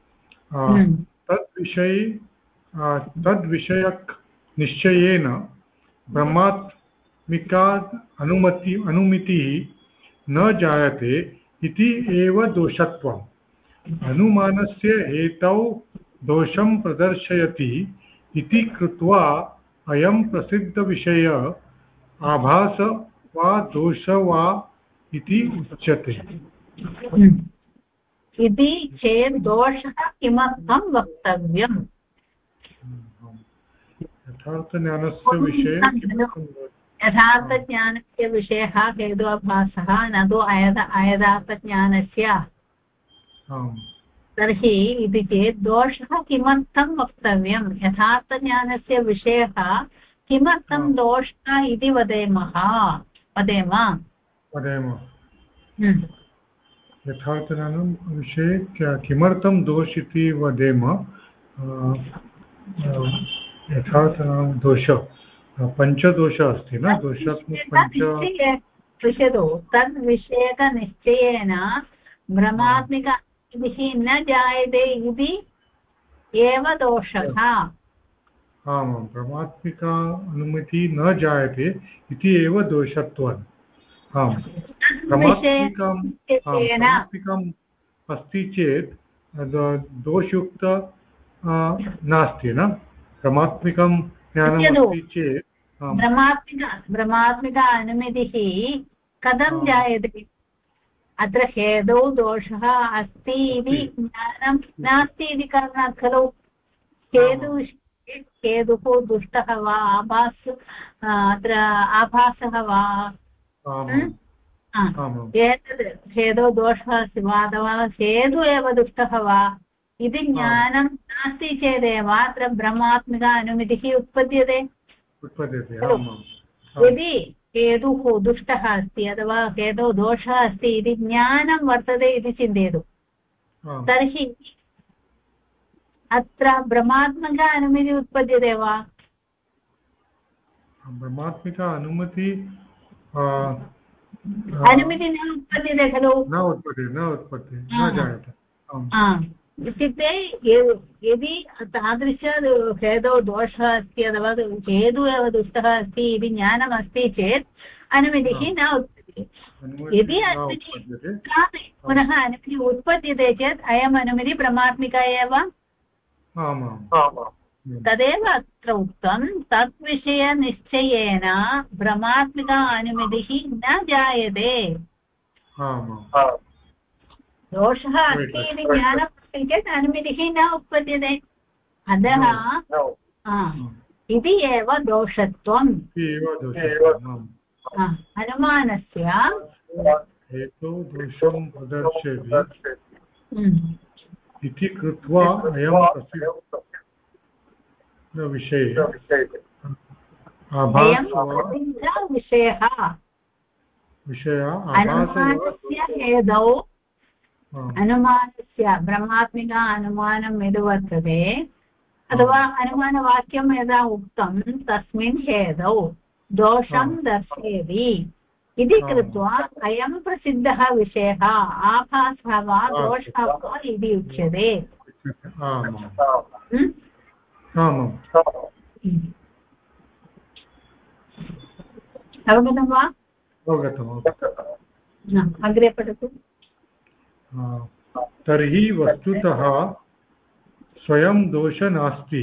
तद्विषयक निश्चयेन ब्रह्मात्मिकात् अनुमितिः न जायते इति एव दोषत्वम् अनुमानस्य हेतौ दोषं प्रदर्शयति इति कृत्वा अयं प्रसिद्धविषयः आभास वा दोष वा इति उच्यते इति चेत् दोषः किमर्थं वक्तव्यम् यथार्थज्ञानस्य विषये यथार्थज्ञानस्य विषयः हेतुभासः न तु अयथार्थज्ञानस्य। आम् तर्हि इति चेत् दोषः किमर्थं वक्तव्यं, यथार्थज्ञानस्य विषयः किमर्थं दोषः इति वदेम। यथार्थज्ञानं विषये किमर्थं दोष इति वदेम। यथार्थज्ञानं दोष पञ्चदोषः अस्ति न, दोषात्मक पञ्च। पश्यतु, तद्विषयकनिश्चयेन भ्रमात्मिकः न जायते इति एव दोषः। आमां भ्रमात्मिका अनुमति न जायते इति एव दोषत्वम्। आम् भ्रमात्मिकाम् अस्ति चेत् दोषयुक्त नास्ति न, भ्रमात्मिकं ज्ञानम् अस्ति चेत्। भ्रमात्मिक अनुमतिः कथं जायते? अत्र हेतौ दोषः अस्ति इति ज्ञानं नास्ति इति कारणात् खलु। हेतुः दुष्टः वा अत्र आभासः वा, एतद् हेतौ दोषः अस्ति वा अथवा हेतु एव दुष्टः वा इति ज्ञानं नास्ति चेदेव अत्र भ्रमात्मिक अनुमतिः उत्पद्यते। यदि हेतुः दुष्टः अस्ति अथवा हेतौ दोषः अस्ति इति ज्ञानं वर्तते इति चिन्तयतु, तर्हि अत्र भ्रमात्मक अनुमति उत्पद्यते वा? भ्रमात्मिक अनुमति न उत्पद्यते खलु। न उत्पद्यते न जायते। इत्युक्ते यदि तादृश हेतौ दोषः अस्ति अथवा हेतुः एव दुष्टः अस्ति इति ज्ञानमस्ति चेत् अनुमतिः न उत्पद्यते। यदि पुनः अनुमतिः उत्पद्यते चेत् अयम् अनुमतिः भ्रमात्मिका एव। तदेव अत्र उक्तं, तद्विषयनिश्चयेन भ्रमात्मिका अनुमतिः न जायते। दोषः अस्ति इति ज्ञानमस्ति चेत् अनुमतिः न उत्पद्यते। अतः इति एव दोषत्वम्। अनुमानस्य हेतु दोषं प्रदर्शयति इति कृत्वा अनुमानस्य भ्रमात्मिक अनुमानं यद् वर्तते अथवा अनुमानवाक्यं यदा उक्तं तस्मिन् हेतौ दोषं दर्शयति इति कृत्वा अयं प्रसिद्धः विषयः आभासः वा दोषः वा इति उच्यते। अवगतं वा? अग्रे पठतु। तर्हि वस्तुतः स्वयं दोष नास्ति,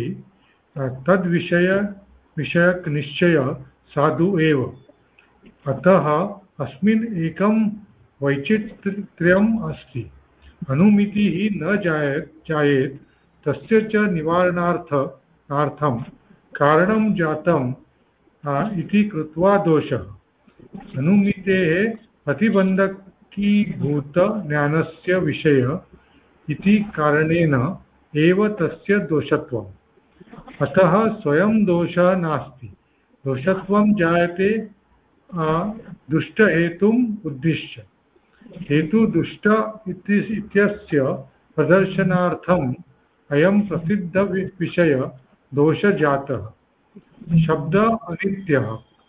विषयकनिश्चय साधु एव। अतः अस्मिन् एकं वैचित्र्यम् अस्ति। अनुमितिः न जायेत तस्य च निवारणार्थं कारणं जातम् इति कृत्वा दोषः। अनुमितेः प्रतिबन्धकीभूत ज्ञानस्य विषय इति कारणेन एव तस्य दोषत्वम्। अतः स्वयं दोषः नास्ति, दोषत्वं जायते दुष्टहेतुम् उद्दिश्य। हेतु दुष्ट इत्यस्य प्रदर्शनार्थम् अयं प्रसिद्धविषय दोषजातः। शब्द अनित्यः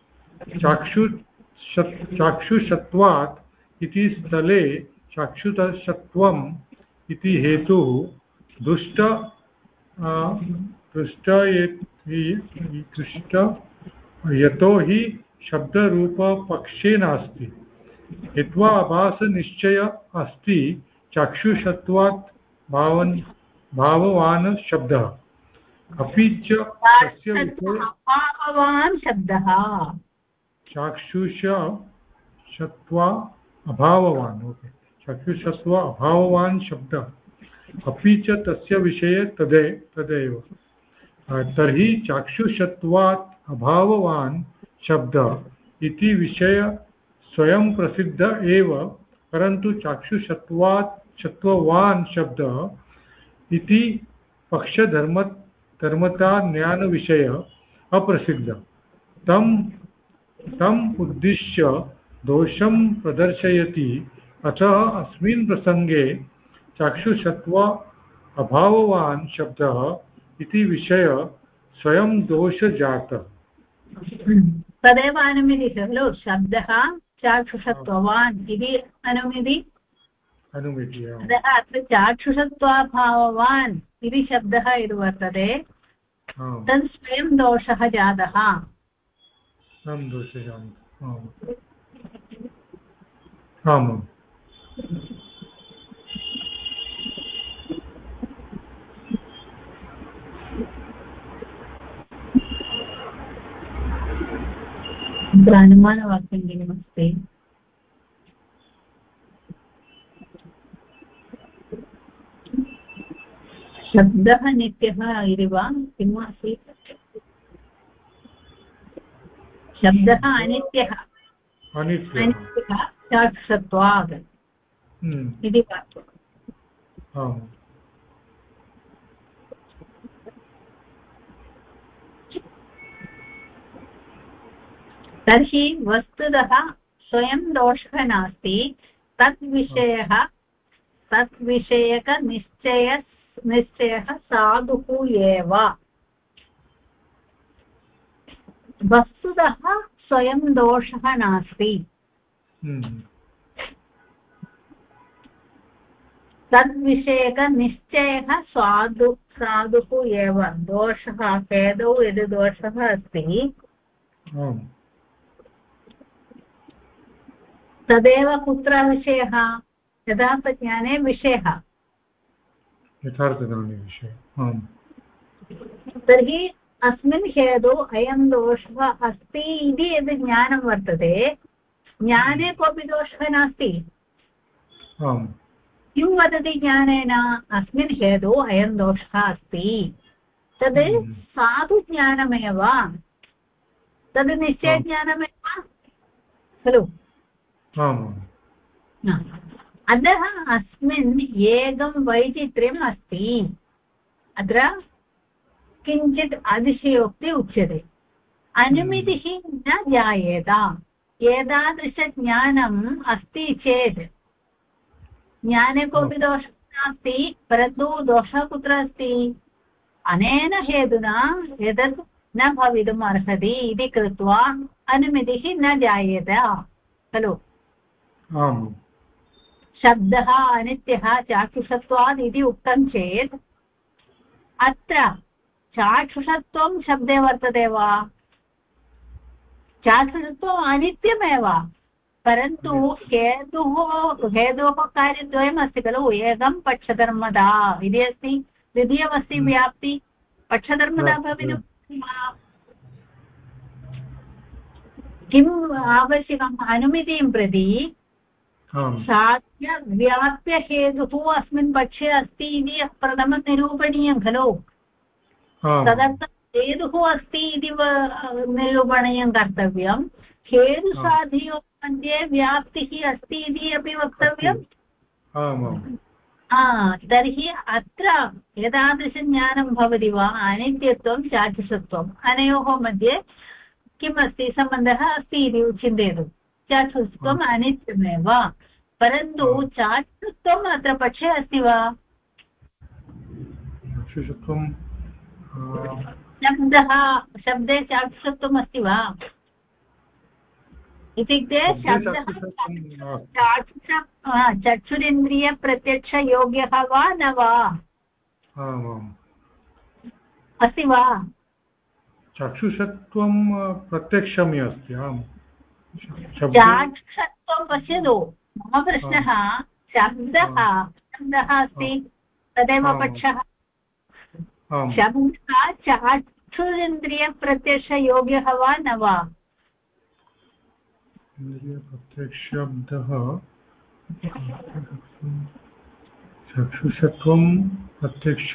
चाक्षुषत्वात् इति स्थले चाक्षुषत्वम् इति हेतुः दुष्ट यतो हि शब्दरूपपक्षे नास्ति। हित्वा आभासनिश्चय अस्ति चाक्षुषत्वात् भाववान् शब्दः। अपि च तस्य भाववान् शब्दः चाक्षुषत्वा अभाववान् चाक्षुषत्वा अभाववान् शब्दः। अपि च तस्य विषये तदेव। तर्हि चाक्षुषत्वात् अभाववान् शब्द इति विषय स्वयं प्रसिद्ध एव, परन्तु चाक्षुषत्वान् शब्दः इति पक्षधर्मता ज्ञानविषय अप्रसिद्ध। तम् उद्दिश्य दोषं प्रदर्शयति। अतः अस्मिन् प्रसङ्गे चाक्षुषत्व अभाववान् शब्दः इति विषय स्वयं दोषजातः। तदेव अनुमिति खलु शब्दः चाक्षुषत्ववान् इति अनुमिति। अतः अत्र चाक्षुषत्वाभाववान् इति शब्दः यद् वर्तते तत् स्वयं दोषः जातः। आम्। अनुमानवाक्यं किमस्ति? शब्दः नित्यः इति वा किम् आसीत्? शब्दः अनित्यः चाक्षुषत्वात् इति वाक्यम्। तर्हि वस्तुतः स्वयं दोषः नास्ति, तद्विषयकनिश्चयः साधुः एव। वस्तुतः स्वयं दोषः नास्ति, तद्विषयकनिश्चयः साधुः एव। दोषः हेतौ यद् दोषः अस्ति तदेव कुत्र विषयः? यथार्थज्ञाने विषयः। तर्हि अस्मिन् हेतौ अयं दोषः अस्ति इति यद् ज्ञानं वर्तते, ज्ञाने कोऽपि दोषः नास्ति। किं वदति ज्ञानेन? अस्मिन् हेतौ अयं दोषः अस्ति, तद् साधुज्ञानमेव, तद् निश्चयज्ञानमेव खलु। अतः अस्मिन् एकं वैचित्र्यम् अस्ति। अत्र किञ्चित् अतिशयोक्ति उच्यते। अनुमितिः न जायेत। एतादृशज्ञानम् अस्ति चेत् ज्ञाने कोऽपि दोषः नास्ति, परन्तु दोषः कुत्र अस्ति? अनेन हेतुना एतत् न भवितुम् अर्हति इति कृत्वा अनुमितिः न जायेत खलु। शब्दः अनित्यः चाक्षुषत्वात् इति उक्तं चेत् अत्र चाक्षुषत्वं शब्दे वर्तते वा? चाक्षुषत्वम् अनित्यमेव, परन्तु हेतोः कार्यद्वयम् अस्ति खलु। एकं पक्षधर्मदा इति अस्ति, द्वितीयमस्ति व्याप्ति। पक्षधर्मदा भवितुं किम् आवश्यकम्? अनुमितिं प्रति साध्य व्याप्यहेतुः अस्मिन् पक्षे अस्ति इति प्रथमं निरूपणीयं खलु। तदर्थं हेतुः अस्ति इति निरूपणीयं कर्तव्यं। हेतुसाधयोः मध्ये व्याप्तिः अस्ति इति अपि वक्तव्यम्। तर्हि अत्र एतादृशज्ञानं भवति वा? अनित्यत्वं चाक्षुषत्वम् अनयोः मध्ये किम् अस्ति? सम्बन्धः अस्ति इति चिन्तयतु। चाक्षुषत्वम् अनित्यमेव, परन्तु चाक्षुषत्वम् अत्र पक्षे अस्ति वा? शब्दे चाक्षुषत्वम् अस्ति वा इत्युक्ते शब्दः चक्षुरिन्द्रियप्रत्यक्षयोग्यः वा न वा? अस्ति वा? चक्षुषत्वं प्रत्यक्षम् अस्ति। चाक्षुषत्वं पश्यतु। मम प्रश्नः, शब्दः अस्ति तदेव पक्षः। शब्दः चाक्षुरिन्द्रियप्रत्यक्षयोग्यः वा न वा? प्रत्यक्षशब्दः चक्षुषत्वं प्रत्यक्ष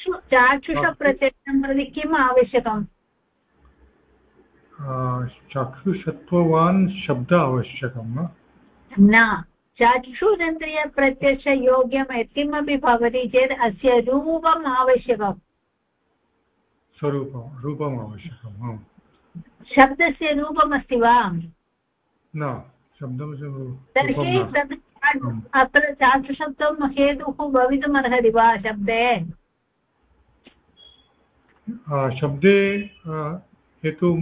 चाक्षुषप्रत्ययं प्रति किम् आवश्यकम्? चक्षुषत्ववान् शब्द आवश्यकं वा? न, चक्षुरिन्द्रियप्रत्यक्षयोग्यं यत्किमपि भवति चेत् अस्य रूपम् आवश्यकम्। रूपम् आवश्यकम्। शब्दस्य रूपमस्ति वा? न, शब्दस्य तर्हि तद् अत्र चाक्षुषत्वं हेतुः भवितुमर्हति वा शब्दे? शब्दे हेतु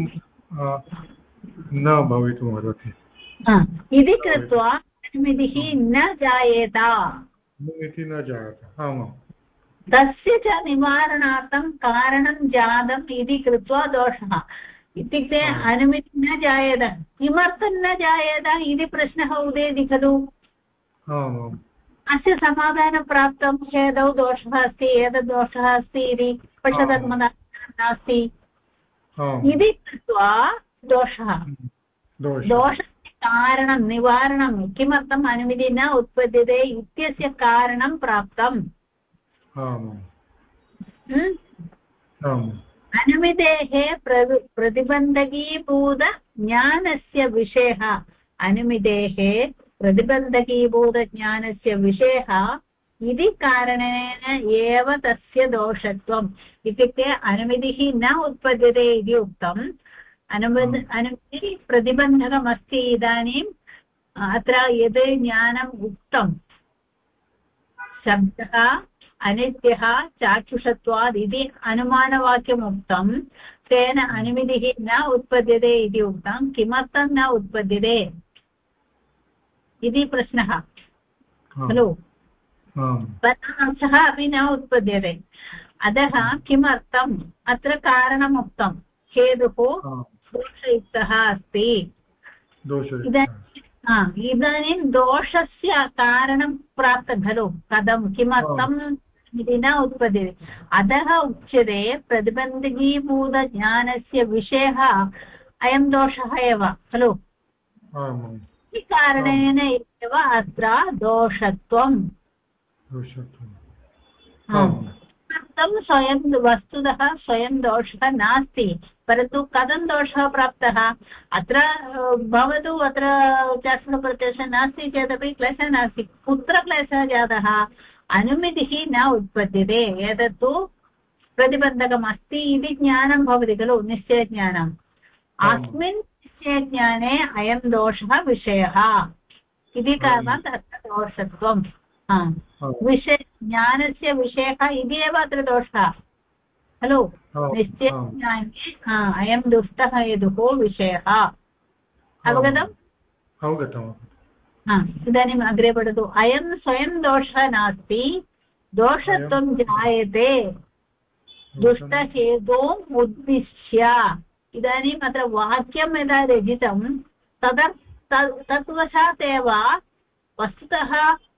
न भवितुमर्हति इति कृत्वा अनुमितिः न जायेत इति न जायते। आमां तस्य च निवारणार्थं कारणं जातम् इति कृत्वा दोषः। इत्युक्ते अनुमितिः न जायेत। किमर्थं न जायेत इति प्रश्नः उदेति खलु। अस्य समाधानं प्राप्तं हेतौ दोषः अस्ति, एतद् दोषः अस्ति इति पश्यतर्मदा नास्ति इति कृत्वा दोषः। दोषस्य कारणं निवारणं किमर्थम् अनुमितिः न उत्पद्यते इत्यस्य कारणं प्राप्तम्। अनुमितेः प्रतिबन्धकीभूतज्ञानस्य विषयः अनुमितेः प्रतिबन्धकीभूतज्ञानस्य विषयः इति कारणेन एव तस्य दोषत्वम्। इत्युक्ते अनुमितिः न उत्पद्यते इति उक्तम्। अनुमितिः प्रतिबन्धकमस्ति। इदानीम् अत्र यद् ज्ञानम् उक्तं शब्दः अनित्यः चाक्षुषत्वात् इति अनुमानवाक्यम् उक्तं, तेन अनुमितिः न उत्पद्यते इति उक्तं। किमर्थं न उत्पद्यते इति प्रश्नः खलु। पदार्थः अपि न उत्पद्यते। अतः किमर्थम् अत्र कारणम् उक्तं। हेतुः दोषयुक्तः अस्ति। इदानीं दोषस्य कारणं प्राप्तं खलु। कथं किमर्थम् इति न उत्पद्यते। अतः उच्यते प्रतिबन्धकीभूतज्ञानस्य विषयः अयं दोषः एव खलु। इति कारणेन एव अत्र दोषत्वम्। स्वयं वस्तुतः स्वयं दोषः नास्ति, परन्तु कथं दोषः प्राप्तः अत्र भवतु। अत्र चाक्षुषप्रत्ययः नास्ति चेदपि क्लेशः नास्ति। कुत्र क्लेशः जातः? अनुमितिः न उत्पद्यते। एतत्तु प्रतिबन्धकमस्ति इति ज्ञानं भवति खलु, निश्चयज्ञानम्। अस्मिन् निश्चयज्ञाने अयं दोषः विषयः इति कारणात् अत्र दोषत्वम्। ज्ञानस्य विषयः इति एव अत्र दोषः खलु। निश्चयज्ञाने अयं दुष्टः हेतुः विषयः। अवगतम्? इदानीम् अग्रे पठतु। अयं स्वयं दोषः नास्ति, दोषत्वं जायते दुष्टहेतोम् उद्दिश्य। इदानीम् अत्र वाक्यं यदा रचितं तद्वशात् एव वस्तुतः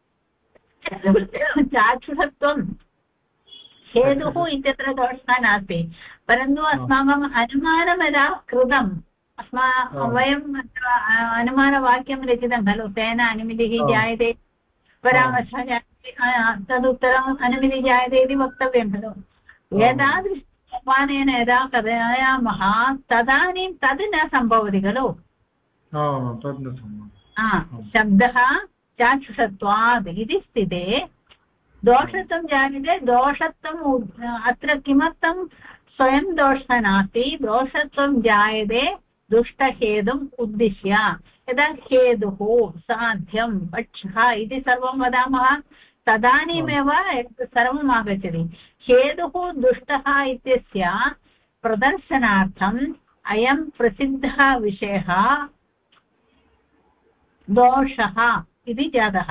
चाक्षुषत्वं हेतुः इत्यत्र दोषः नास्ति, परन्तु अस्माकम् अनुमानं यदा कृतम् वयं अनुमानवाक्यं रचितं खलु। तेन अनुमितिः जायते, परामर्शः जायते, तदुत्तरम् अनुमितिः जायते इति वक्तव्यं खलु। एतादृशोपानेन यदा कथयामः तदानीं तद् न सम्भवति खलु। शब्दः चाक्षुषत्वात् इति स्थिते दोषत्वं जायते। दोषत्वम् अत्र किमर्थं स्वयं दोषः नास्ति, दोषत्वं जायते दुष्टहेतुम् उद्दिश्य। यदा हेतुः साध्यं पक्षः इति सर्वं वदामः तदानीमेव सर्वम् आगच्छति। हेतुः दुष्टः इत्यस्य प्रदर्शनार्थम् अयं प्रसिद्धः विषयः दोषः इति जातः।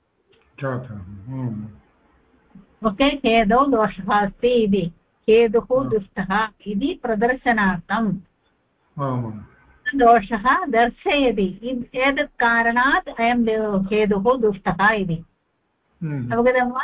ओके, हेतौ दोषः अस्ति इति, हेतुः दुष्टः इति प्रदर्शनार्थं दोषः दर्शयति। एतत् कारणात् अयं हेतुः दुष्टः इति। अवगतं वा?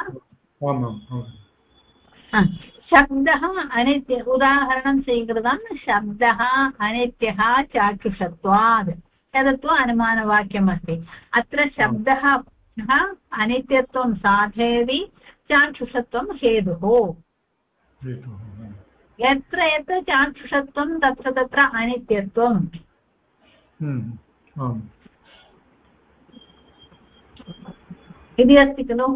शब्दः अनित्य, उदाहरणं स्वीकृतं। शब्दः अनित्यः चाक्षुषत्वात्, एतत्तु अनुमानवाक्यमस्ति। अत्र शब्दः अनित्यत्वं साधयति, चाक्षुषत्वं हेतुः। यत्र यत्र चाक्षुषत्वं तत्र तत्र अनित्यत्वम् इति अस्ति खलु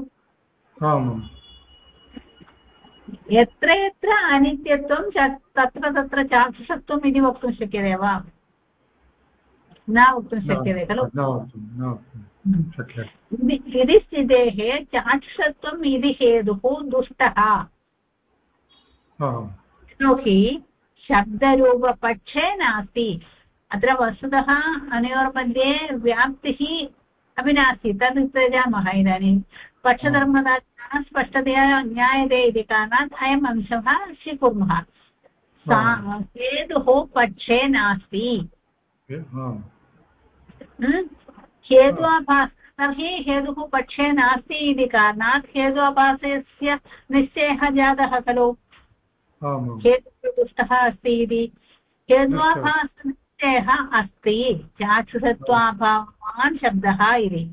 यत्र यत्र अनित्यत्वं तत्र तत्र चाक्षुषत्वम् इति वक्तुं शक्यते वा न वक्तुं शक्यते खलु इति स्थितेः चाक्षुषत्वम् इति हेतुः दुष्टः यतोहि शब्दरूपपक्षे नास्ति अत्र वस्तुतः अनयोर्मध्ये व्याप्तिः अपि नास्ति तद् त्यजामः इदानीं पक्षधर्मदा स्पष्टतया ज्ञायते इति कारणात् अयम् अंशः स्वीकुर्मः हेतुः पक्षे नास्ति हेत्वाभासः तर्हि हेतुः पक्षे नास्ति इति कारणात् हेत्वाभासस्य निश्चयः जातः खलु हेतुः दुष्टः अस्ति इति हेत्वाभासनिश्चयः अस्ति चाक्षुषत्वाभावान् शब्दः इति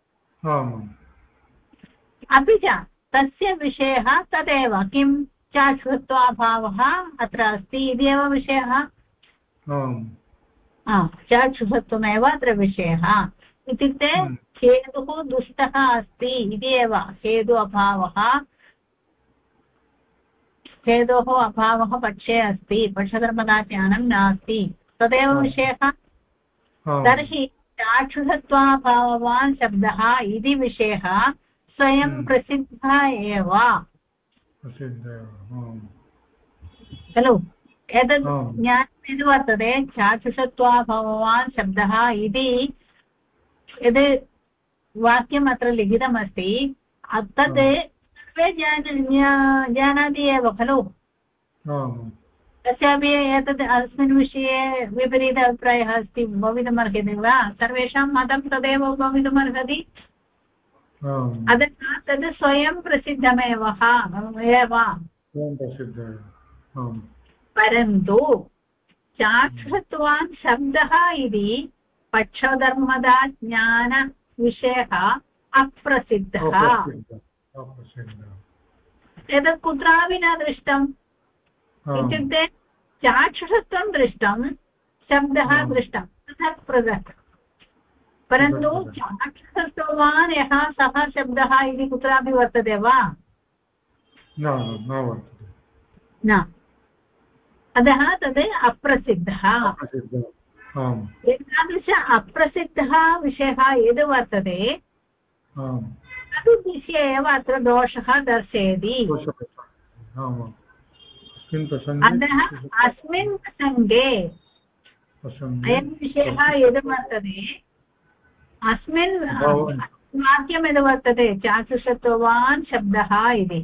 अपि च तस्य विषयः तदेव किं चाक्षुषत्वाभावः अत्र अस्ति इति एव विषयः चाक्षुषत्वमेव अत्र विषयः इत्युक्ते हेतुः दुष्टः अस्ति इति एव हेतोः अभावः पक्षे अस्ति पक्षधर्मदाज्ञानं नास्ति तदेव विषयः तर्हि चाक्षुषत्वाभावान् शब्दः इति विषयः स्वयं प्रसिद्धः एव खलु एतत् ज्ञानम् यद् वर्तते चाक्षुषत्वाभावान् शब्दः इति यद् वाक्यम् अत्र लिखितमस्ति तद् सर्वे जानाति एव खलु तस्यापि एतद् अस्मिन् विषये विपरीत अभिप्रायः अस्ति भवितुमर्हति वा सर्वेषां मतं तदेव भवितुमर्हति अतः तद् स्वयं प्रसिद्धमेव परन्तु चाक्षुषत्वान् शब्दः इति पक्षधर्मदा ज्ञानविषयः अप्रसिद्धः एतत् कुत्रापि न दृष्टम् इत्युक्ते चाक्षुषत्वं दृष्टं शब्दः दृष्टं पृथक् पृथक् परन्तु चाक्षुषत्वान् यः सः शब्दः इति कुत्रापि वर्तते वा न अतः तद् अप्रसिद्धः एतादृश अप्रसिद्धः विषयः यद् वर्तते तद् विषये एव अत्र दोषः दर्शयति अतः अस्मिन् प्रसङ्गे अयं विषयः यद् वर्तते अस्मिन् वाक्यं यद् वर्तते चाक्षुषत्वान् शब्दः इति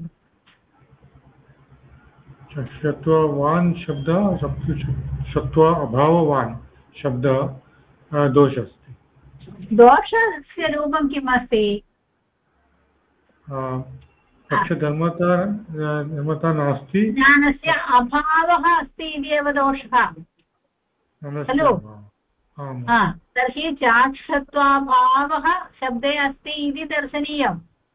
सत्त्ववान् शब्दः सत्त्व अभाववान् शब्दः दोषः अस्ति दोषस्य रूपं किम् अस्ति पक्षधर्मता नास्ति ज्ञानस्य अभावः अस्ति इति एव दोषः खलु तर्हि चाक्षुषत्वाभावः शब्दे अस्ति इति दर्शनीयम्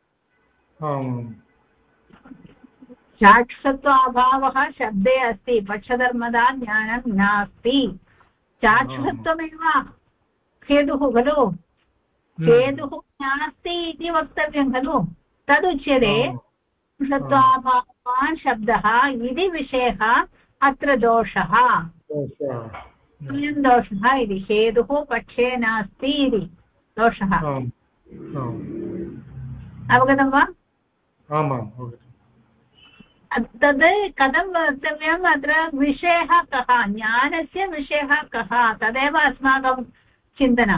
चाक्षुषत्वाभावः शब्दे अस्ति पक्षधर्मदा ज्ञानं नास्ति चाक्षुषत्वमेव हेतुः खलु हेतुः नास्ति इति वक्तव्यं खलु तदुच्यते चाक्षुषत्वाभावान् शब्दः इति विषयः अत्र दोषः अयं दोषः इति हेतुः पक्षे नास्ति इति दोषः अवगतं वा तद् कथं वक्तव्यम् अत्र विषयः कः ज्ञानस्य विषयः कः तदेव अस्माकं चिन्तनम्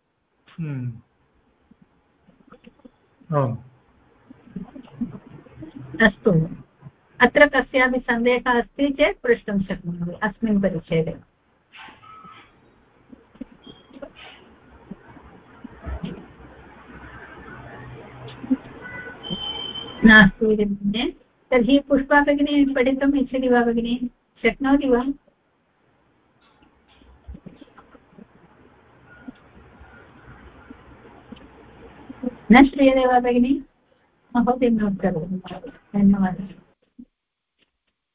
अस्तु अत्र कस्यापि सन्देहः अस्ति चेत् पृष्टुं शक्नोमि अस्मिन् परिच्छेदे नास्ति इति मन्ये तर्हि पुष्पा भगिनी पठितुम् इच्छति वा भगिनी शक्नोति वा न श्रूयते वा भगिनी महोदय नोट् करोतु धन्यवादः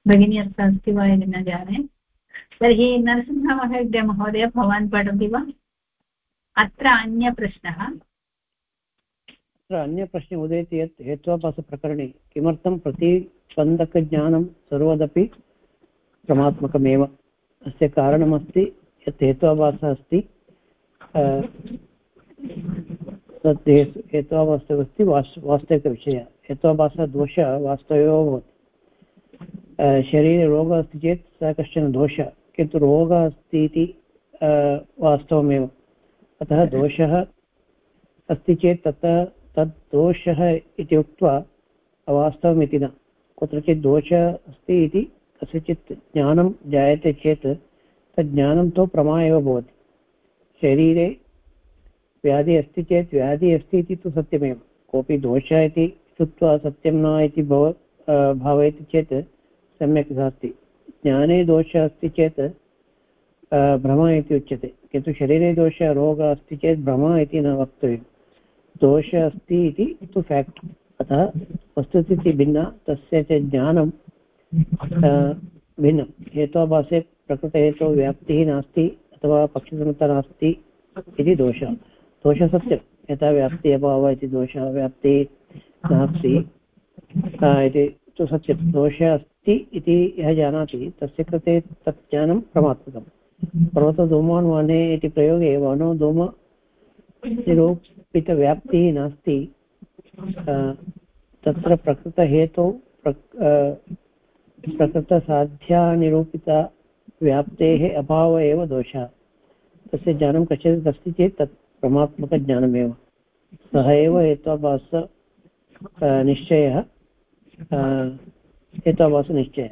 भगिनी अत्र अस्ति वा इति न जाने। तर्हि नरसिंहमहोदय भवान् पठति वा? अत्र अन्यप्रश्नः। अत्र अन्यप्रश्ने उदेति यत् हेत्वाभासप्रकरणे किमर्थं प्रतिबन्धकज्ञानं सर्वदपि परमात्मकमेव। अस्य कारणमस्ति यत् हेत्वाभासः अस्ति तत् हेत्वाभासः अस्ति वास्तविकविषयः। हेत्वाभासः दोषः वास्तवमेव भवति। शरीरे रोगः अस्ति चेत् सः कश्चन दोषः, किन्तु रोगः अस्ति इति वास्तवमेव। अतः दोषः अस्ति चेत् तद् दोषः इति उक्त्वा अवास्तवमिति न। कुत्रचित् दोषः अस्ति इति कस्यचित् ज्ञानं जायते चेत् तद् ज्ञानं तु प्रमा एव भवति। शरीरे व्याधिः अस्ति चेत् व्याधिः अस्ति इति तु सत्यमेव। कोऽपि दोषः इति श्रुत्वा सत्यं न इति भावयति चेत् सम्यक् नास्ति। ज्ञाने दोषः अस्ति चेत् भ्रमः इति उच्यते, किन्तु शरीरे दोषः रोगः अस्ति चेत् भ्रमः इति न वक्तव्यं। दोषः अस्ति इति तु फेक्ट्। अतः वस्तुस्थितिः भिन्ना, तस्य च ज्ञानं भिन्नं। हेत्वाभासे प्रकृतहेतोः व्याप्तिः नास्ति अथवा पक्षसमता नास्ति इति दोषः। दोषः सत्यं, यथा व्याप्तिः अभावः इति दोषः, व्याप्तिः नास्ति इति तु सत्यं। दोषः अस्ति इति यः जानाति तस्य कृते तत् ज्ञानं परमात्मकम्। पर्वतधूमान् इति प्रयोगे वनो धूम निरूपितव्याप्तिः नास्ति, तत्र प्रकृतहेतौ प्रकृतसाध्यानिरूपितव्याप्तेः अभावः एव दोषः। तस्य ज्ञानं कश्चित् अस्ति चेत् तत् परमात्मकज्ञानमेव। सः एव हेत्वाभासनिश्चयः। हेत्वाभासनिश्चयः।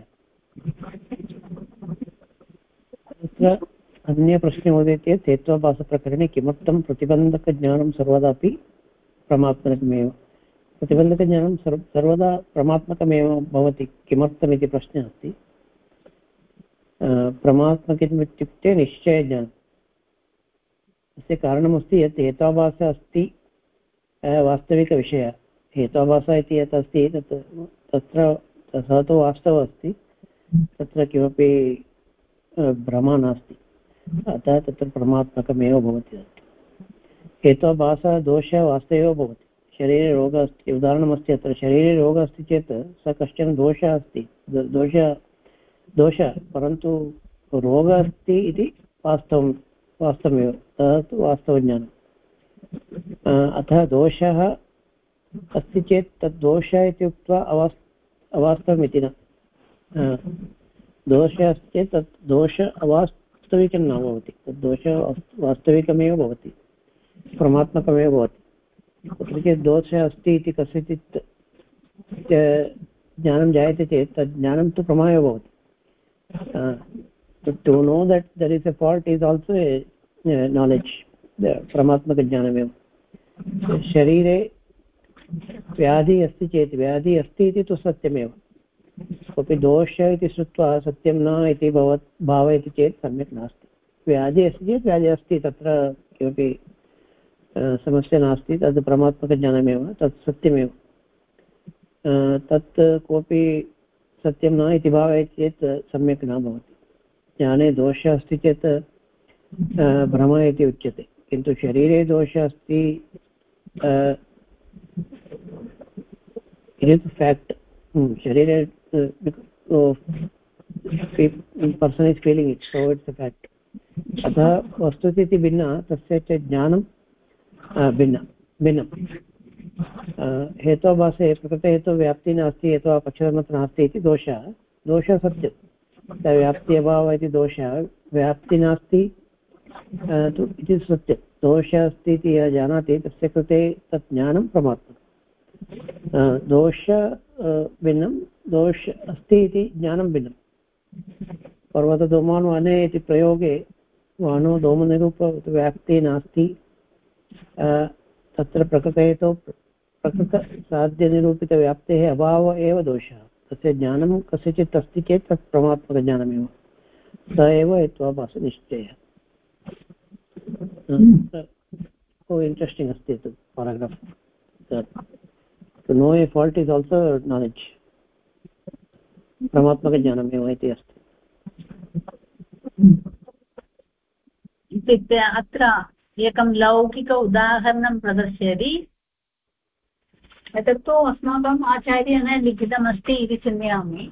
तत्र अन्यप्रश्ने उदेति यत् हेत्वाभासप्रकरणे किमर्थं प्रतिबन्धकज्ञानं सर्वदापि परमात्मकमेव। प्रतिबन्धकज्ञानं सर्वदा परमात्मकमेव भवति, किमर्थमिति प्रश्नः अस्ति। परमात्मकम् इत्युक्ते निश्चयज्ञानं। तस्य कारणमस्ति यत् हेत्वाभासः अस्ति वास्तविकविषयः। हेत्वाभासः इति यत् अस्ति तत्र सः तु वास्तवः अस्ति, तत्र किमपि भ्रमः नास्ति। अतः तत्र परमात्मकमेव भवति। हेत्वाभासः दोषः वास्तवमेव भवति। शरीरे रोगः अस्ति, उदाहरणमस्ति अत्र। शरीरे रोगः अस्ति चेत् सः कश्चन दोषः अस्ति, दोषः, परन्तु रोगः अस्ति इति वास्तवमेव। तः तु वास्तवज्ञानम्। अतः दोषः अस्ति चेत् तद् दोषः इति उक्त्वा अवास्तवमिति न। दोषः अस्ति चेत् तत् दोष अवास्तविकं न भवति, तद् दोषः वास्तविकमेव भवति, परमात्मकमेव भवति। कुत्रचित् दोषः अस्ति इति कस्यचित् ज्ञानं जायते चेत् तद् ज्ञानं तु प्रमा एव भवति। To know that there is a fault is also a knowledge, परमात्मकज्ञानमेव। शरीरे व्याधिः अस्ति चेत् व्याधिः अस्ति इति तु सत्यमेव। कोऽपि दोषः इति श्रुत्वा सत्यं न इति भावयति चेत् सम्यक् नास्ति। व्याधिः अस्ति चेत् व्याधिः अस्ति, तत्र किमपि समस्या नास्ति, तद् परमात्मकज्ञानमेव, तत् सत्यमेव। तत् कोऽपि सत्यं न इति भावयति चेत् सम्यक् न भवति। ज्ञाने दोषः अस्ति चेत् भ्रमः इति उच्यते, किन्तु शरीरे दोषः अस्ति इति फेक्ट्। शरीरे person is feeling it, so it's a fact. अतः वस्तुस्थितिः भिन्ना, तस्य च ज्ञानं भिन्नं। हेत्वाभासे प्रकृतहेतुव्याप्तिः नास्ति अथवा पक्षधर्मः नास्ति इति दोषः सत्यं। व्याप्ति अभावः इति दोषः, व्याप्ति नास्ति इति सत्यं। दोषः अस्ति इति यः जानाति तस्य कृते तत् ज्ञानं परमात्मा। दोष भिन्नं, दोष अस्ति इति ज्ञानं भिन्नं। पर्वतधूमान् वने इति प्रयोगे वनो धूमनिरूपव्याप्तिः नास्ति, तत्र प्रकृतहेतौ प्रकृतसाध्यनिरूपितव्याप्तेः अभावः एव दोषः। तस्य ज्ञानं कस्यचित् अस्ति चेत् तत् परमात्मकज्ञानमेव। स एव हेत्वाभासनिश्चयः। इण्ट्रेस्टिङ्ग् अस्ति तत् paragraph. To know a fault is also knowledge. परमात्मकज्ञानमेव इति अस्ति। इत्युक्ते अत्र एकं लौकिक उदाहरणं प्रदर्शयति। एतत्तु अस्माकम् आचार्येण लिखितमस्ति इति चिन्तयामि।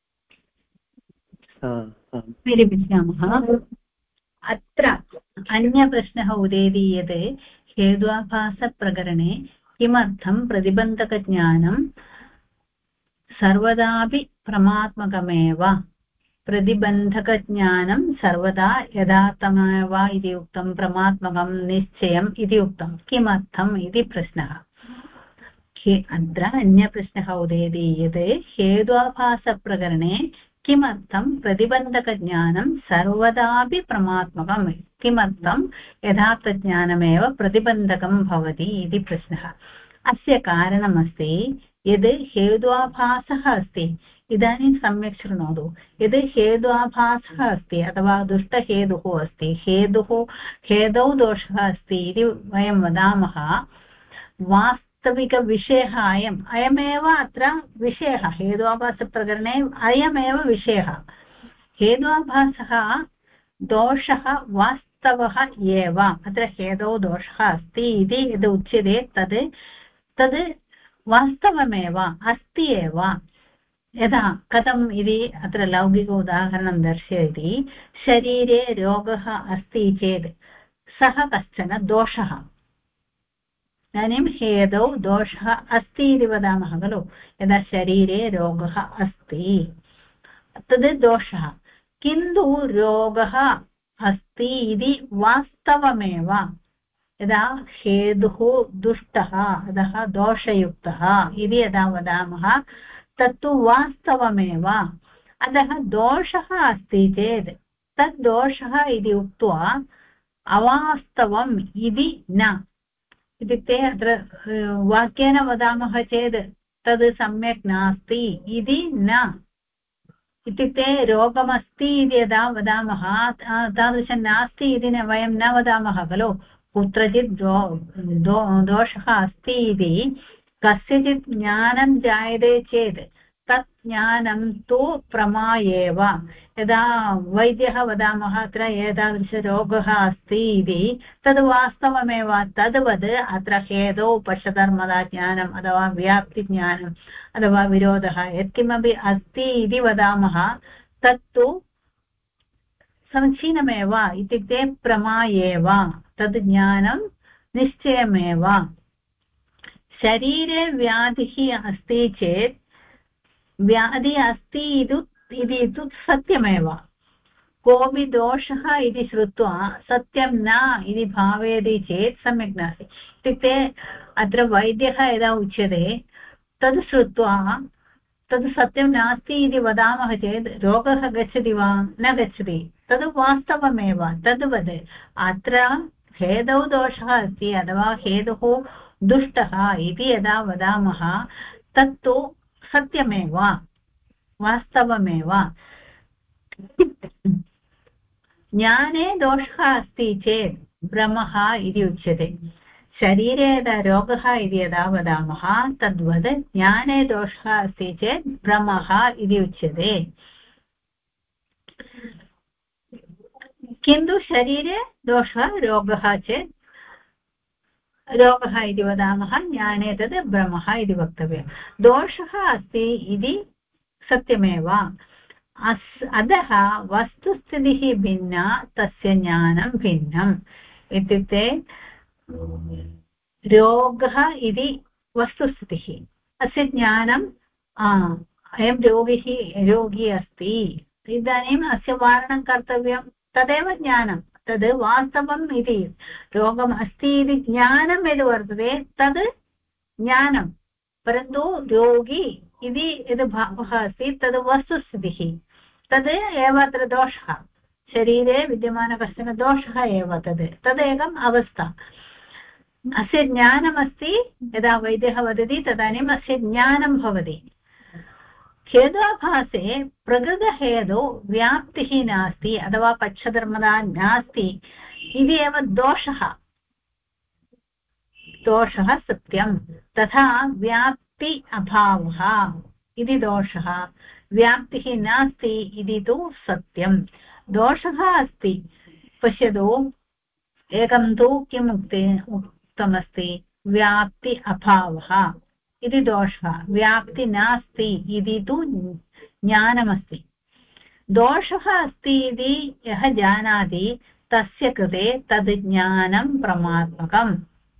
निरूपयामः। अत्र अन्यप्रश्नः उदेति यत् हेत्वाभासप्रकरणे किमर्थं प्रतिबन्धकज्ञानं सर्वदापि परमात्मकमेव, प्रतिबन्धकज्ञानं सर्वदा यथार्थमेव इति उक्तं, परमात्मकं निश्चयम् इति उक्तं, किमर्थम् इति प्रश्नः। अत्र अन्यप्रश्नः उदेति यत् हेत्वाभासप्रकरणे किमर्थं प्रतिबन्धकज्ञानं सर्वदापि परमात्मकं, किमर्थं यथार्थज्ञानमेव प्रतिबन्धकं भवति इति प्रश्नः। अस्य कारणमस्ति यद् हेत्वाभासः अस्ति। इदानीं सम्यक् शृणोतु। यद् हेत्वाभासः अस्ति अथवा दुष्टहेतुः अस्ति, हेतौ दोषः अस्ति इति वयं वदामः, वास्तविकविषयः अयमेव अत्र विषयः। हेत्वाभासप्रकरणे अयमेव विषयः। हेत्वाभासः दोषः वास्तवः एव। अत्र हेतौ दोषः अस्ति इति यद् उच्यते तद् वास्तवमेव अस्ति एव। यथा कथम् इति अत्र लौकिक उदाहरणं दर्शयति। शरीरे रोगः अस्ति चेत् सः कश्चन दोषः। इदानीं हेतौ दोषः अस्ति इति वदामः खलु। यदा शरीरे रोगः अस्ति तद् दोषः, किन्तु रोगः अस्ति इति वास्तवमेव। यदा हेतुः दुष्टः अतः दोषयुक्तः इति यदा वदामः तत्तु वास्तवमेव। अतः दोषः अस्ति चेत् तद् दोषः इति उक्त्वा अवास्तवम् इति न। इत्युक्ते अत्र वाक्येन वदामः चेत् तद् सम्यक् नास्ति इति न। इत्युक्ते रोगमस्ति इति यदा वदामः तादृशं नास्ति इति वयं न वदामः खलु। कुत्रचित् दोषः अस्ति इति कस्यचित् ज्ञानं जायते चेत् तत् ज्ञानं तु प्रमा एव। यदा वैद्यः वदामः अत्र एतादृशरोगः अस्ति इति तद् वास्तवमेव। तद्वद् अत्र हेतौ पश्यधर्मदा ज्ञानम् अथवा व्याप्तिज्ञानम् अथवा विरोधः यत्किमपि अस्ति इति वदामः तत्तु समीचीनमेव। इत्युक्ते प्रमा एव, तद् ज्ञानं निश्चयमेव। शरीरे व्याधिः अस्ति चेत् व्याधि अस्ति इति तु सत्यमेव। कोऽपि दोषः इति श्रुत्वा सत्यं न इति भावयति चेत् सम्यक् नास्ति। इत्युक्ते अत्र वैद्यः यदा उच्यते तद् श्रुत्वा तद् सत्यं नास्ति इति वदामः चेत् रोगः गच्छति वा? न गच्छति। तद् वास्तवमेव। तद्वत् अत्र हेतौ दोषः अस्ति अथवा हेतुः दुष्टः इति यदा वदामः तत्तु सत्यमेव, वास्तवमेव। ज्ञाने दोषः अस्ति चेत् भ्रमः इति उच्यते। शरीरे यदा रोगः इति यदा वदामः तद्वत् ज्ञाने दोषः अस्ति चेत् भ्रमः इति उच्यते। किन्तु शरीरे दोषः रोगः चेत् रोगः इति वदामः, ज्ञाने तद् भ्रमः इति वक्तव्यं। दोषः अस्ति इति सत्यमेव। अतः वस्तुस्थितिः भिन्ना, तस्य ज्ञानं भिन्नम्। इत्युक्ते रोगः इति वस्तुस्थितिः, अस्य ज्ञानम् अयं रोगी अस्ति, इदानीम् अस्य वारणं कर्तव्यं, तदेव ज्ञानं। तद् वास्तवम् इति, रोगम् अस्ति इति ज्ञानं यद् वर्तते तद् ज्ञानं। परन्तु रोगी इति यद् भावः अस्ति तद् वस्तुस्थितिः, तद् एव अत्र दोषः। शरीरे विद्यमान कश्चन दोषः एव तदेकम् अवस्था। अस्य ज्ञानमस्ति, यदा वैद्यः वदति तदानीम् अस्य ज्ञानं भवति। हेत्वाभासे प्रकृतहेतौ व्याप्तिः नास्ति अथवा पक्षधर्मदा नास्ति इति एव दोषः। दोषः सत्यं, तथा व्याप्ति अभावः इति दोषः व्याप्तिः नास्ति इति तु सत्यं दोषः अस्ति पश्यतु एकं तु किम् उक्तमस्ति व्याप्ति अभावः इति दोषः व्याप्ति नास्ति इति तु ज्ञानमस्ति दोषः अस्ति इति यः जानाति तस्य कृते तद् ज्ञानं परमात्मकम्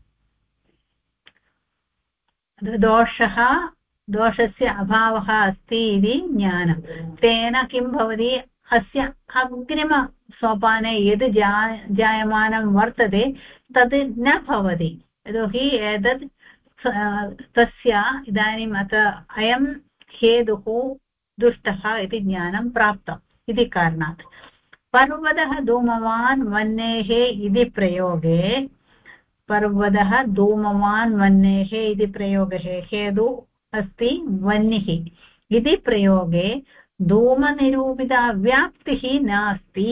दोषस्य अभावः अस्ति इति ज्ञानं तेन किं भवति अस्य अग्रिमसोपाने यद् जायमानं वर्तते तद् न भवति यतोहि एतत् तस्य इदानीम् अत्र अयं हेतुः दुष्टः इति ज्ञानं प्राप्तम् इति कारणात् पर्वतः धूमवान् वह्नेः इति प्रयोगे पर्वतः धूमवान् वह्नेः इति प्रयोगः हेतु अस्ति वह्निः इति प्रयोगे धूमनिरूपिता व्याप्तिः नास्ति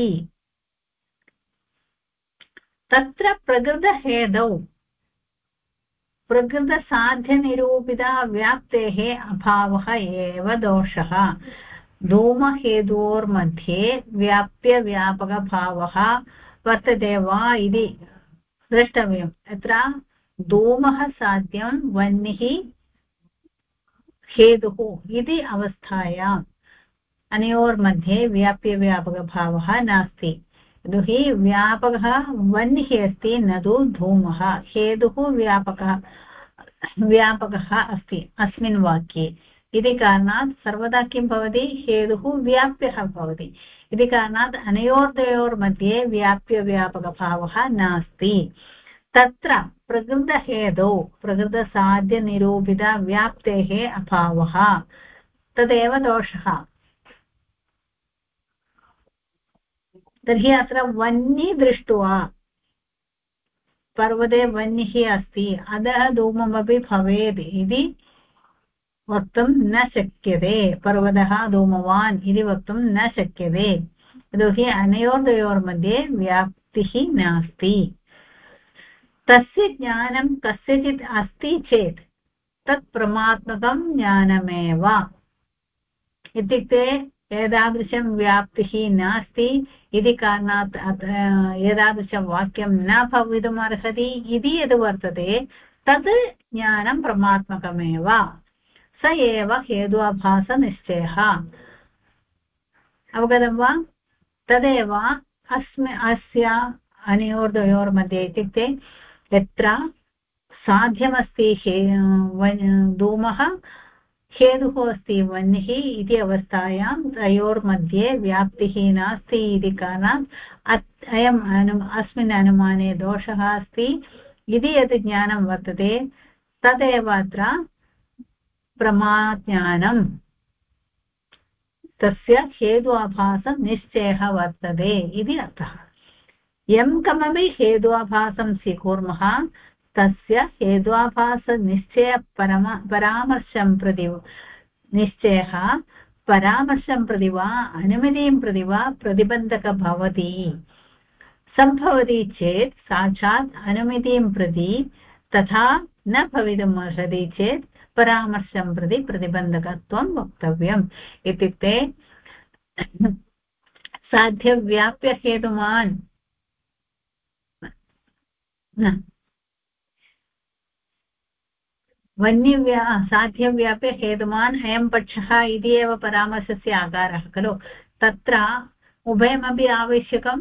तत्र प्रकृतहेतौ प्रकृतसाध्यनिरूपिता व्याप्तेः अभावः एव दोषः धूमहेतोर्मध्ये व्याप्यव्यापकभावः वर्तते वा इति द्रष्टव्यम् अत्र धूमः साध्यं वह्निः हेतुः इति अवस्थायाम् अनयोर्मध्ये व्याप्यव्यापकभावः नास्ति यतोहि व्यापकः वह्निः अस्ति न तु धूमः हेतुः व्यापकः अस्ति अस्मिन् वाक्ये इति कारणात् सर्वदा किं भवति हेतुः व्याप्यः भवति इति कारणात् अनयोर्द्वयोर्मध्ये व्याप्यव्यापकभावः नास्ति तत्र प्रकृतहेतौ प्रकृतसाध्यनिरूपिता व्याप्तेः अभावः तदेव दोषः तर्हि अत्र वह्नि दृष्ट्वा पर्वते वह्निः अस्ति अधः धूममपि भवेत् इति वक्तुं न शक्यते पर्वतः धूमवान् इति वक्तुं न शक्यते यतोहि अनयोर्द्वयोर्मध्ये व्याप्तिः नास्ति तस्य ज्ञानं कस्यचित् अस्ति चेत् तत् परमात्मकं ज्ञानमेव इत्युक्ते एतादृशं व्याप्तिः नास्ति इति कारणात् एतादृशं वाक्यं न भवितुम् अर्हति इति यद् वर्तते तत् ज्ञानं परमात्मकमेव स एव हेत्वाभासनिश्चयः अवगतं वा तदेव अस्य अनयोर्द्वयोर्मध्ये इत्युक्ते यत्र साध्यमस्ति धूमः हेतुः अस्ति वह्निः इति अवस्थायां तयोर्मध्ये व्याप्तिः नास्ति इति कारणात् अस्मिन् अनुमाने दोषः अस्ति इति यत् ज्ञानं वर्तते तदेव अत्र प्रमाज्ञानं तस्य हेत्वाभासनिश्चयः वर्तते इति अर्थः यं कमपि हेत्वाभासं स्वीकुर्मः तस्य हेत्वाभासनिश्चयपरामर्शं प्रति निश्चयः परामर्शं प्रति वा अनुमतिं प्रति वा प्रतिबन्धकः भवति सम्भवति चेत् साक्षात् अनुमतिं प्रति तथा न भवितुम् अर्हति चेत् परामर्शं प्रति प्रतिबन्धकत्वं वक्तव्यम् इत्युक्ते साध्यव्याप्यहेतुमान् साध्यव्याप्य हेतुमान् अयं पक्षः इति एव परामर्शस्य आकारः खलु तत्र उभयमपि आवश्यकं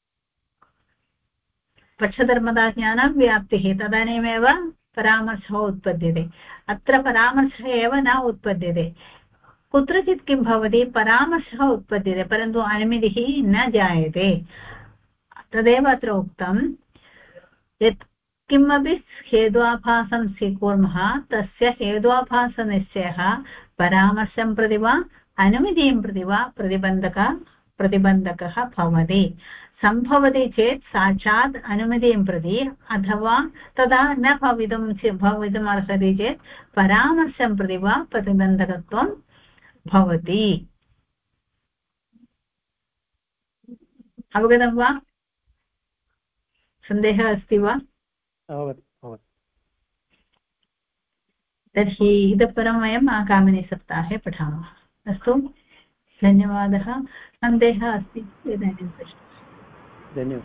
पक्षधर्मदाज्ञानं व्याप्तिः तदानीमेव परामर्शः उत्पद्यते अत्र परामर्शः एव न उत्पद्यते कुत्रचित् किं भवति परामर्शः उत्पद्यते परन्तु अनुमतिः न जायते तदेव अत्र उक्तं यत् किमपि हेत्वाभासं स्वीकुर्मः तस्य हेत्वाभासनिश्चयः परामर्शं प्रति वा अनुमतिं प्रति वा प्रतिबन्धकः भवति सम्भवति चेत् साक्षात् अनुमतिं प्रति अथवा तदा न भवितुम् अर्हति चेत् परामर्शं प्रति वा प्रतिबन्धकत्वं भवति अवगतं वा सन्देहः अस्ति वा तर्हि इतः परं वयम् आगामिनि सप्ताहे पठामः। अस्तु, धन्यवादः। सन्देहः अस्ति इदानीं पश्यतु।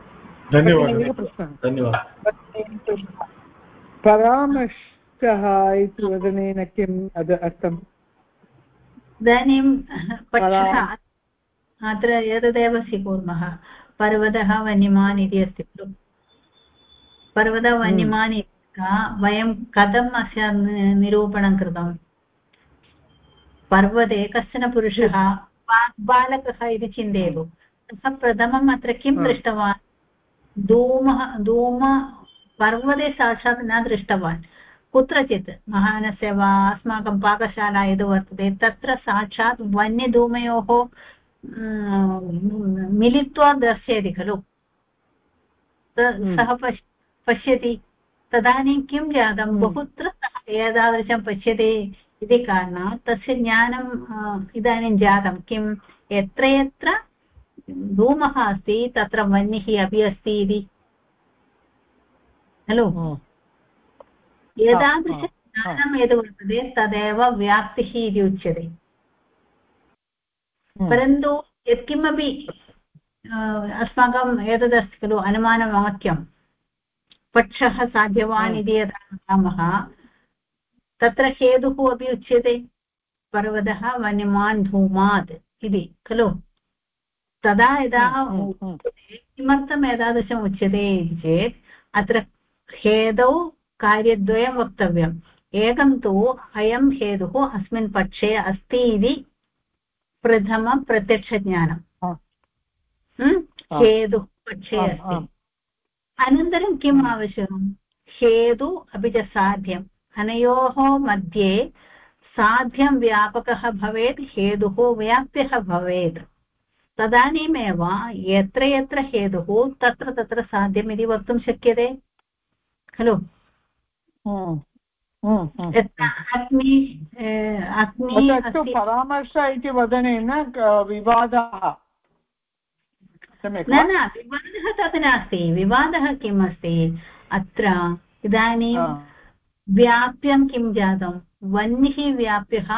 धन्यवादः। परामर्शः इति वदनेन किम् अर्थम्? इदानीं पक्षः अत्र एतदेव स्वीकुर्मः, पर्वतः वन्यमान् इति अस्ति खलु। पर्वतः वन्यमान् वयं कथम् अस्य निरूपणं कृतं? पर्वते कश्चन पुरुषः बालकः इति चिन्तयतु, सः प्रथमम् अत्र किं दृष्टवान्? धूम पर्वते साक्षात् न दृष्टवान्, कुत्रचित् महानस्य वा अस्माकं पाकशाला यद् वर्तते तत्र साक्षात् वन्यधूमयोः मिलित्वा दर्शयति खलु। सः पश्यति, तदानीं किं जातं? बहुत्र एतादृशं पश्यति इति कारणात् तस्य ज्ञानम् इदानीं जातं। किं? यत्र यत्र धूमः अस्ति तत्र वह्निः अपि अस्ति इति खलु। एतादृशज्ञानं यद् वर्तते तदेव व्याप्तिः इति उच्यते। परन्तु यत्किमपि अस्माकम् एतदस्ति खलु अनुमानवाक्यं, पक्षः साध्यवान् इति यदा वदामः तत्र हेतुः अपि उच्यते, पर्वतः वन्यमान् धूमात् इति खलु। तदा यदा किमर्थम् एतादृशम् उच्यते चेत् अत्र हेतौ कार्यद्वयं वक्तव्यम्। एकं तु अयं हेतुः अस्मिन् पक्षे अस्ति इति प्रथमं प्रत्यक्षज्ञानं, हेतुः पक्षे अस्ति। अनन्तरं किम् आवश्यकं? हेतु अपि च साध्यम्, अनयोः मध्ये साध्यं व्यापकः भवेत्, हेतुः व्याप्यः भवेत्। तदानीमेव यत्र यत्र हेतुः तत्र तत्र साध्यम् इति वक्तुं शक्यते खलु। परामर्श इति वदनेन विवादः न विवादः तत् नास्ति। विवादः किम् अस्ति अत्र? इदानीं व्याप्यं किं जातं? वह्निः व्याप्यः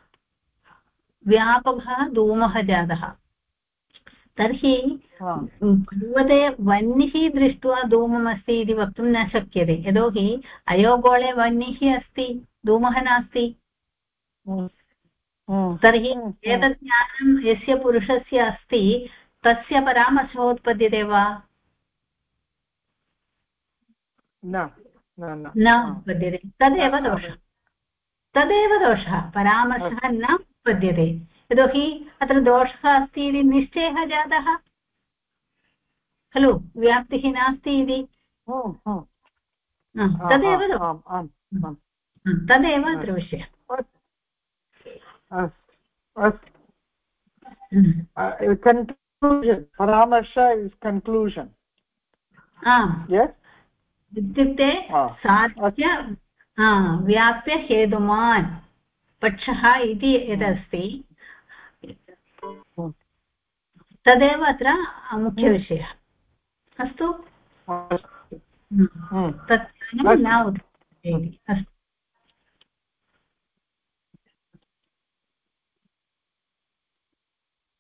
व्यापकः धूमः जातः। तर्हि पर्वते वह्निः दृष्ट्वा धूममस्ति इति वक्तुं न शक्यते, यतोहि अयोगोळे वह्निः अस्ति, धूमः नास्ति। तर्हि एतत् ज्ञानं यस्य पुरुषस्य अस्ति तस्य परामर्शः उत्पद्यते वा? न उत्पद्यते। तदेव दोषः, परामर्शः न उत्पद्यते, यतोहि अत्र दोषः अस्ति इति निश्चयः जातः खलु, व्याप्तिः नास्ति इति। तदेव अत्र विषयः। conclusion, paramersha is conclusion. Yes, इत्युक्ते साध्य व्याप्य हेतुमान् पक्षः इति यदस्ति तदेव अत्र मुख्यविषयः। अस्तु, तत् न उच्यते। अस्तु।